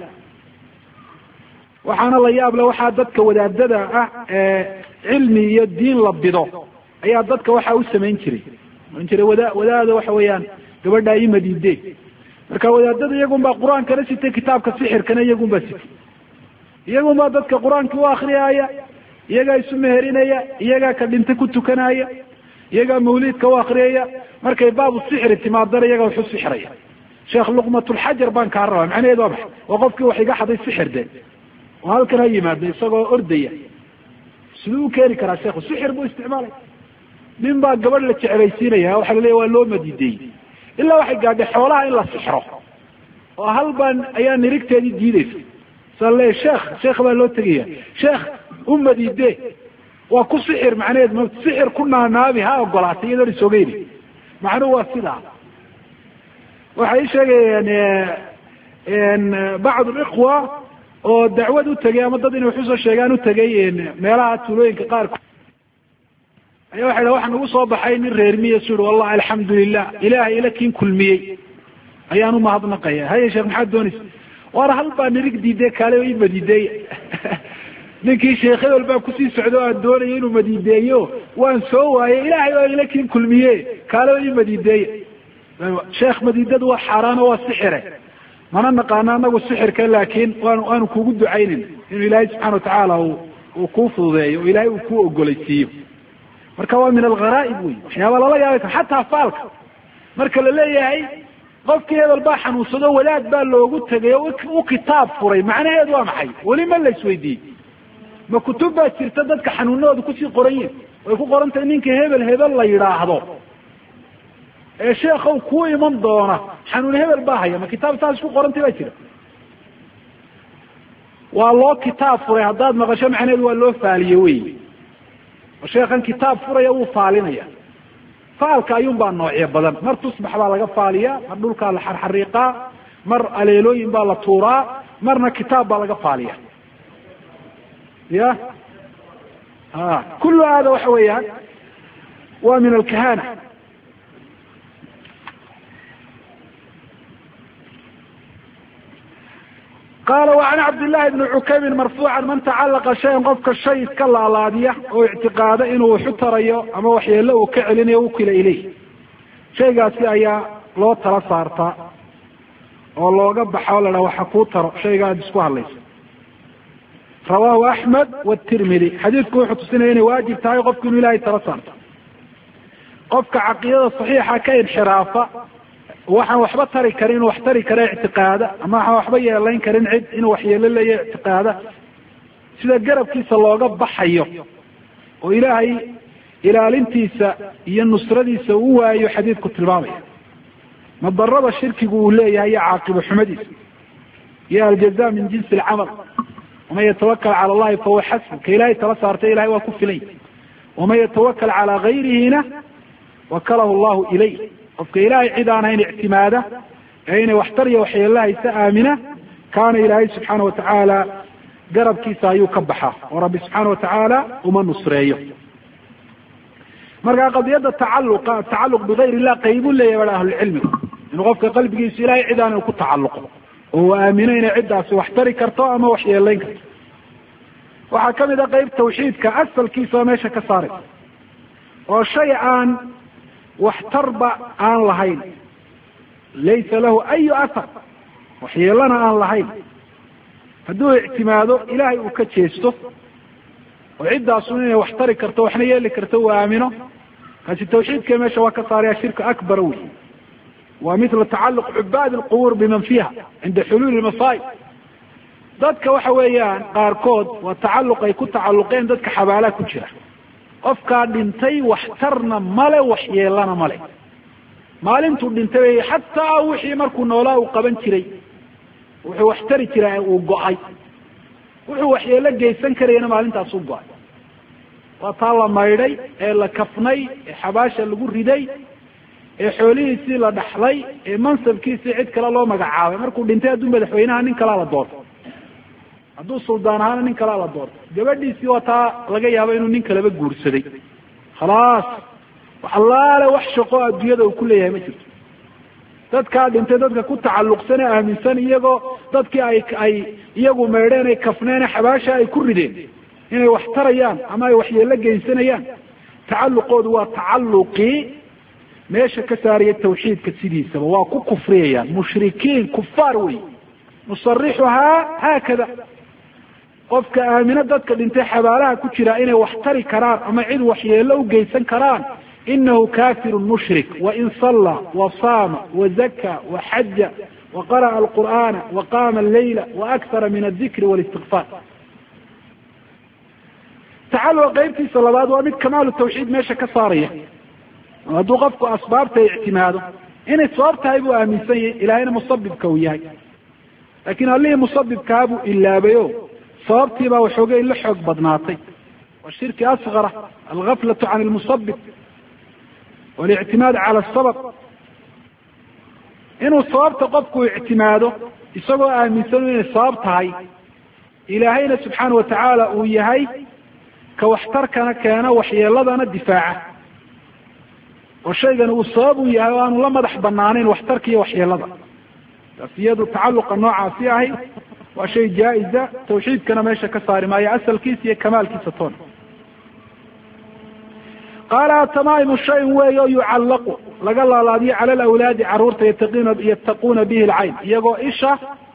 وحان الله يابل وحا ددك وداددا علمي الدين لبضو أي ددك وحا وسمين جري wadaada waxa weeyaan gabadha ay madiiday marka wadaadada iyagu ba quraanka la sitay kitaabka sixirkana iyagu ba sitay iyagu ma dadka quraanka u akhriyaya iyaga isu meerinaya iyaga ka dhinta ku tukanaya iyaga mawlidka u akhriyaya markay baabu sixir timaadar iyaga wuxuu sixiraya sheekh luqmatul hajar baan ka rabaa macnaheedu waa qofkii wax iga xaday sixirde oo halkan ay yimaado isagoo ordaya sidoo keeni kara sheekh sixir buu isticmaalay min baa gabadh la jeclaysiinaya waxa la leeyahay waa loo madiiday ilaa waxay gaadhay xoolaha in la sixro oo halban ayaa nirigteedii diidaysa sallee sheekh baa loo tagaya sheekh ummadiide waa ku sixir macnaheed ma sixir ku naanaabi ha ogolaatay iyadoo isoogeeyay macnuhu waa sidaa waxay sheegayeen بعض الإخوة oo dacwad u tagay ama dad inay xuso sheegaan u tagay meelaha tuulooyinka qaar ayaa waxaan ugu soo baxay in reer miya soo wallahi alxamdulillah ilaahay ilakin kulmiyay ayaan u mahadnaqaya hay sheekh maxamed doonis war hal baa nirig diiday kale oo madiiday ninkii sheekhay walba ku sii socdo aan doonay inuu madiideeyo waan soo waayay ilaahay oo ilakin kulmiyay kale oo madiiday sheekh madiidadu waa xaraan oo sixire mana naqaana anagu sixirka laakiin waanu kugu ducaynin inuu ilaahay subxaanahu wa tacaala uu ku fududeeyo ilaahay uu ku ogolaysiiyo marka waa min al-gharaib wey waxyaaba lala yaabay xataa faalka marka la leeyahay qofkii hebel baa xanuunsado walaad baa loogu tagay oo kitaab furay macnaheedu waa maxay weli ma la isweydiiyey ma kutub baa jirta dadka xanuunadooda kusii qoran yihiin way ku qoran tahay ninka hebel la yidhaahdo ee sheekhow ku iman doona xanuun hebel baa haya ma kitaab taas ku qorantay baa jira waa loo kitaab furay haddaad maqasho macnaheedu waa loo faaliye wey sheekhan kitaab furaya uu faalinaya faalka ayuun baa noocyo badan mar tusbax baa laga faaliyaa mar dhulkaa la xarxariiqaa mar aleelooyin baa la tuuraa marna kitaab baa laga faaliya ya kullu hada waxa weeyaan waa min alkahana قال وعن عبد الله بن عكيم مرفوعا من تعلق شيئا قفك الشيء كلا على او اعتقاد انه حتريو اما وحيله كعلين وكل اليه شيء قاسي ايا لو تلا صارتا oo looga baxo la waxa ku taro shayga isku hadlaysa رواه احمد والترمذي حديثku wuxuu tusinaya inay waajib tahay qofku inuu ilaahay tala saarto qofka aqoonta saxiixa ka inxiraafa waxaan waxba tari karin wax tari kara i'tiqaada ama waxba yeelayn karin cid inuu wax yeelo leeyahay i'tiqaada sida garabkiisa looga baxayo oo ilaahay ilaalintiisa iyo nusradiisa uu waayo xadiidku tilmaamaya madarrada shirkigu uu leeyahay caaqibo xumadiisa ya aljazaa min jinsi al'amal وما يتوكل على الله فهو حسبه كإلهي تلصارت إلهي وكفلين وما يتوكل على غيره وكله الله إليه وفك إلهي عدانا هين اعتماده هين واحتري وحي الله سآمنه كان إلهي سبحانه وتعالى قرب كيسا يكبحه ورب سبحانه وتعالى ومن نصريه مرقى قد يد التعلق بغير الله قيب لي ولا أهل العلم إنه غفك قلب كيسا إلهي عدانا وكو تعلقه هو آمنين عدة واحتري كرتو أما وحي اللين كرتو وحكم إذا قيب توحيد كأسل كيسا ميشا كصارت وشيئا واحترب عن لهين ليس له أي أثر وحي لنا عن لهين فدوه اعتماده إلهي وكتشيسته وعدة سنين واحتري كرتو وحنيا اللي كرتو وآمنه فهذا التوحيد كميشا وكصاري شرك أكبر وي ومثل تعلق عباد القبور بمن فيها عند حلول المصائب ذاتك وحويان قاركود وتعلق يكون تعلقين ذاتك حبالا كجرة قفكا دنتي واحترنا ملا وحيي لنا ملا مالنتو دنتي حتى وحي مركو نولا وقبن تري وحي واحتري تري وقعي wuxuu waxyeelo geysan karayana maalintaas u go-ay. waa taa la maydhay ee la kafnay ee xabaasha lagu riday ee xoolihiisii la dhaxlay ee mansabkiisii cid kale loo magacaabay. markuu dhintay hadduu madaxweynaha nin kalaa la doorto, hadduu suldaan ahaana nin kalaa la doorto. gabadhiisii waa taa laga yaabo inuu nin kaleba guursaday. khalaas wax allaale wax shaqo adduunyada uu ku leeyahay ma jirto. dadkaa dhintay dadka ku tacalluqsan ee aaminsan iyagoo dadkii ay iyagu maydheen ay kafneen xabaasha ay ku rideen inay wax tarayaan ama ay waxyeelo geysanayaan, tacalluqoodu waa tacalluqii meesha ka saaraya tawxiidka sidiisaba. waa ku kufriyayaan, mushrikiin kufaar wey. nusarixuhaa haakada, qofka aamino dadka dhintay xabaalaha ku jira inay wax tari karaan ama cid waxyeelo u geysan karaan, inahu kafirun mushrik. wain salla wasaama wazaka waxaja waqara'a alqur'aana waqaama allayla waaktara min aldikri walistigfaar. tacalluqa qaybtiisa labaad waa mid kamaalu tawxiid meesha ka saaraya. hadduu qofku asbaabta ictimaado inay sabab tahay buu aaminsan yahay, ilaahayna musabibka uu yahay. laakiin allihii musabibkaa buu ilaabayo sababtiibaa waxoogay la xoog badnaatay. waa shirki asgara, algaflatu can lmusabib walictimaad cala asabab. inuu sababta qofku ictimaado isagoo aaminsan inay sabab tahay, ilaahayna subxaana watacaala uu yahay ka waxtarkana keena waxyeeladana difaaca, oo shaygan uu sabab u yahay oo aanu la madax banaanayn waxtarka iyo waxyeelada. taas iyadu tacalluqa noocaasi ahi waa shay jaa-iza, tawxiidkana meesha ka saari maayo asalkiisa iyo kamaalkiisa toona. qaala tamaa'imu shayin weeyo yucallaqu laga laalaadiyo cala alawlaadi caruurta yattaquuna bihi alcayn, iyagoo isha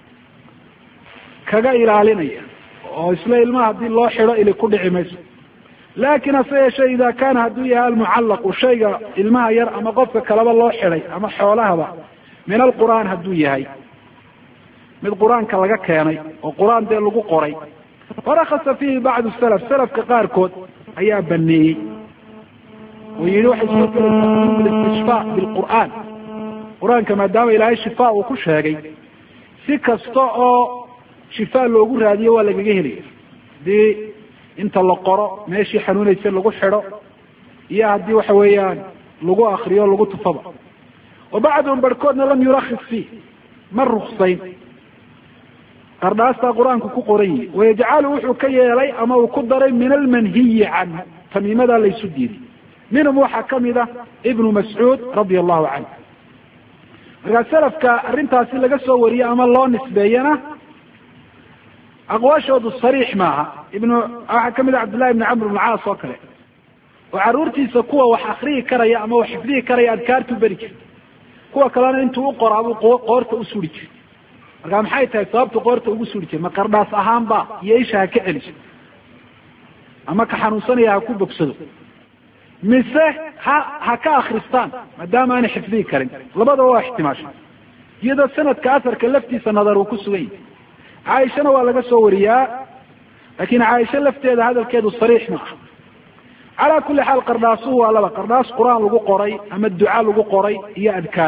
kaga ilaalinaya oo isla ilmaha haddii loo xidho ili ku dhici mayso. laakin hase yeeshee ida kaana hadduu yahay almucallaqu shayga ilmaha yar ama qofka kaleba loo xidhay ama xoolahaba min alqur'aan hadduu yahay mid qur-aanka laga keenay oo qur-aan dee lagu qoray, farakasa fiihi bacdu salaf, salafka qaarkood ayaa baneeyey oo yihi waxay soo gelaysaa istishfaa bilqur'aan. qur-aanka maadaama ilaahay shifaa uu ku sheegay, si kasta oo shifaa loogu raadiyo waa lagaga helaya. hadii inta la qoro meeshii xanuunaysa lagu xidho, iyo haddii waxa weeyaan lagu akriyo lagu tufaba. wa bacduhum barhkoodna lam yurakis fiih, ma ruksayn. qardhaastaa qur-aanku ku qoran yihi. wayajcalu wuxuu ka yeelay ama uu ku daray min almanhiyi canhu, tamiimadaa laysu diiday. minhum waxaa kamid a ibnu mascuud radia allahu canhu. markaa salafka arrintaasi laga soo wariye ama loo nisbeeyana aqwaashoodu sariix maaha. waxaa kamid a cabdillahi ibni camr ibn caas oo kale, oo caruurtiisa kuwa wax akriyi karaya ama wax xifdiyi karaya adkaartu beri jirta, kuwa kalena intuu u qoraabuu qoorta u suri jiray. markaa maxay tahay sababta qoorta ugu suri jiray? ma qardhaas ahaanba iyo isha ha ka celiso ama ka xanuunsanaya ha ku bogsado, mise ha ka akristaan maadaama aanay xifdiyi karin? labadaba waa ixtimaasha, iyadoo sanadka asarka laftiisa nadar uu ku sugan yahay. caaishana waa laga soo wariyaa, laakin caaisha lafteeda hadalkeedu sariix ma aha. calaa kuli xaal qardhaasuhu waa laba: qardhaas qur-aan lagu qoray ama duca lagu qoray iyo adkaar.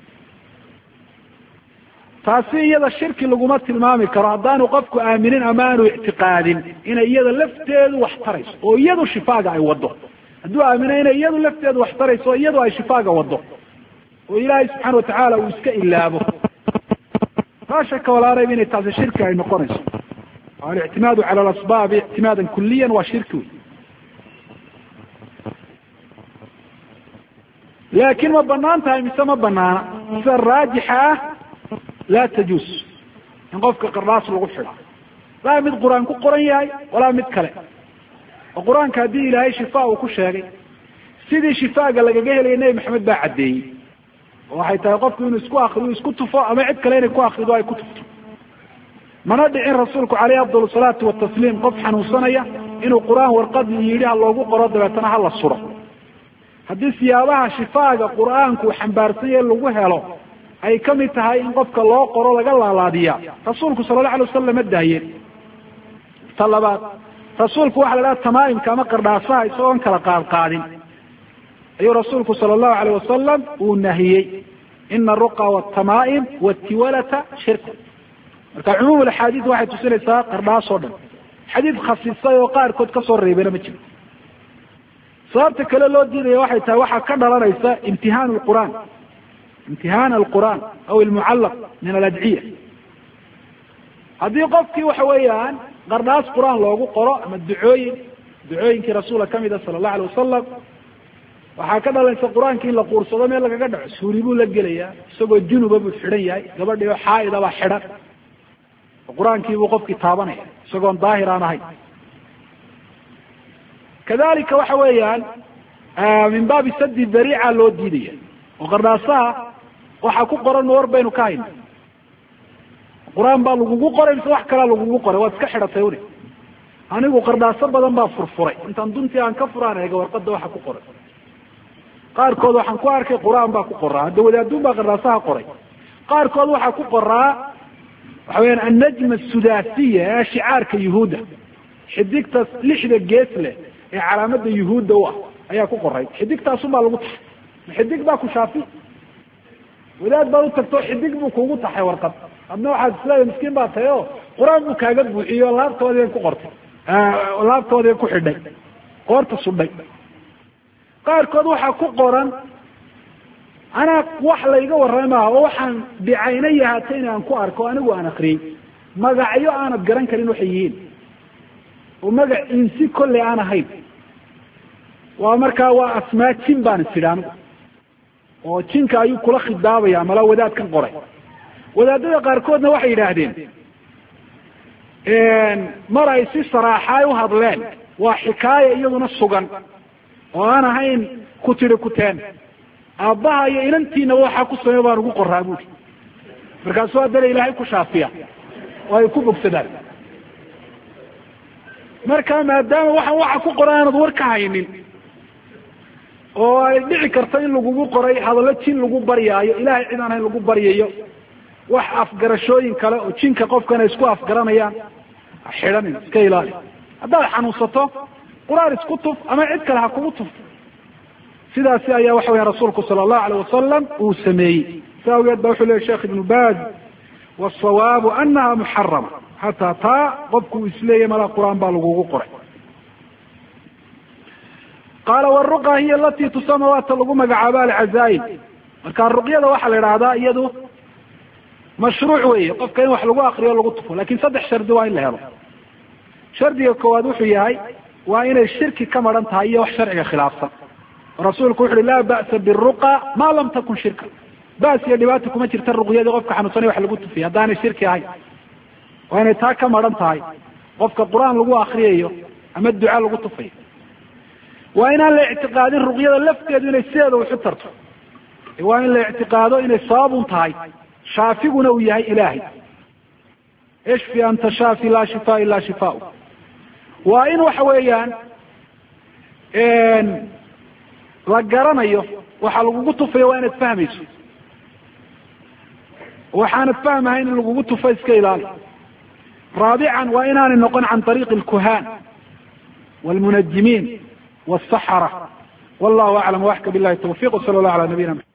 taasi iyada shirki laguma tilmaami karo haddaanu qofku aaminin ama aanu ictiqaadin inay iyada lafteedu wax tarayso oo iyadu shifaaga ay wado. hadduu aamino inay iyadu lafteedu wax tarayso oo iyadu ay shifaaga wado oo ilaahay subxaana watacaala uu iska ilaabo, laa shaka walaa rayb inay taasi shirki ay noqonayso. alictimaadu cala alasbaabi ictimaadan kuliyan waa shirki wey. laakiin ma banaan tahay mise ma banaana? sida raajixa ah laa tajuus in qofka qardhaas lagu xidho, laa mid qur-aan ku qoran yahay walaa mid kale. oo qur-aanka haddii ilaahay shifaa uu ku sheegay, sidii shifaaga lagaga helaya nebi maxamed baa caddeeyey. oo waxay tahay qofku inuu isku akriyo isku tufo ama cid kale inay ku akrido ay ku tufto. mana dhicin rasuulku caleyhi afdal salaatu watasliim qof xanuunsanaya inuu qur-aan warqadii yidhi ha loogu qoro dabeetana ha la suro. haddii siyaabaha shifaaga qur-aanku xambaarsan yahe lagu helo ay kamid tahay in qofka loo qoro laga laalaadiya, rasuulku sala allahu alay wasalam ma daayeen. ta labaad, rasuulku waxa la dhaha tamaa'imka ama qardhaasaha isagoon kala qaadqaadin ayuu rasuulku sala allahu alayh wasalam uu nahiyey. ina aruqa watamaa'im watiwalata shirku. marka cumuum axaadiis waxay tusinaysaa qardhaas oo dhan. xadiid khasisay oo qaarkood ka soo reebana ma jiro sababta kale loo diidaya waxay tahay waxaa ka dhalanaysa imtihaan alqur'aan imtihaan alqur'aan aw almucallaq min aladciya haddii qofkii waxa weeyaan qardhaas qur'aan loogu qoro ama ducooyinkii rasuulka kamida sala allahu alay wasalam waxaa ka dhalanaysa qur-aanki in la quursado meel lagaga dhaco suuli buu la gelayaa isagoo junuba buu xidhan yahay gabadhii oo xaaida baa xidhan qur-aankii buu qofkii taabanaya isagoon daahir aan ahayn kadalika waxa weeyaan min baabi sadi dariica loo diidaya oo qardhaasaha waxaa ku qoran war baynu ka hayna qur-aan baa lagugu qoray mise wax kalaa lagugu qoray waad iska xidhatay une anigu qardhaaso badan baa furfuray intaan duntii aan ka furaan eega warqada waxa ku qoray qaarkood waxaan ku arkay qur-aan baa ku qoraa hadda wadaadun baa qardhaasaha qoray qaarkood waxaa ku qoraa waxa weyaan annajma asudasiya ee shicaarka yuhuudda xidigta 6 gees leh ee calaamada yuhuudda u ah ayaa ku qoray xidigtaasun baa lagu taxay xidig baa ku shaafi wadaad baa u tagto xidig buu kuugu taxay warqad adna waxaad isleedahay miskiin baa tahay oo qur-aan buu kaaga buuxiyo laabtoodii ku qortay laabtoodii ku xidhay qoorta sudhay qaarkood waxaa ku qoran anaa wax layga warramay maaha oo waxaan bicayna yahaatay in aan ku arko anigu aan akriyey magacyo aanad garan karin waxay yihiin oo magac insi kolley aan ahayn waa markaa waa asmaa jin baan isidhi anigu oo jinka ayuu kula khidaabaya mala wadaadkan qoray wadaadada qaarkoodna waxay yidhaahdeen mar ay si saraaxaay u hadleen waa xikaaya iyaduna sugan oo aan ahayn ku tiri kuteen aabbaha iyo inantiina waxaa ku samey baan ugu qoraa buuri markaasuu haddana ilaahay ku shaafiya oo ay ku bogsadaan marka maadaama waxaan waxa ku qoran aanad war ka haynin oo ay dhici karto in lagugu qoray hadallo jin lagu baryaayo ilahay cid aan hayn lagu baryayo wax afgarashooyin kale oo jinka qofkana isku afgaranayaan xidhanin iska ilaali haddaad xanuunsato qur-aan isku tuf ama cid kale ha kugu tufto sidaasi ayaa waxa weya rasuulku sala allahu alayh wasalam uu sameeyey sa awgeed ba wuxuu lehy sheekh ibnu baz wasawaabu anaha muxarama xataa taa qofku uu isleeyahy malaa qur-aan baa lagugu qoray qaala waruqa hiya alati tusama waata lagu magacaabo alcazaail marka ruqyada waxaa la idhaahdaa iyadu mashruuc weeye qofka in wax lagu akriyo lagu tufo lakin 3 shardi waa in la helo shardiga koowaad wuxuu yahay waa inay shirki ka maran tahay iyo wax sharciga khilaafsan rasuulku wuxu uhi laa ba'sa biruqa ma lam takun shirka baas iyo dhibaato kuma jirta ruqyadii qofka xanuunsanay wax lagu tufiyo haddaanay shirki ahayn waa inay taa ka maran tahay qofka qur-aan lagu akriyayo ama duca lagu tufayo waa inaan la ictiqaadin ruqyada lafteedu inay sideeda waxu tarto waa in la ictiqaado inay sababun tahay shaafiguna uu yahay ilaahay ishfi anta shaafi laa shifaa ila shifaau waa in waxa weeyaan la garanayo waxa lagugu tufayo waa inaad fahmayso waxaanad fahmahayn in lagugu tufo iska ilaali raabican waa inaanay noqon can طariiqi اlkuhaan wاlmunajimiin wالsaxara wallahu aclam waxka bilahi tawfiq wsala اllah ala nabiyina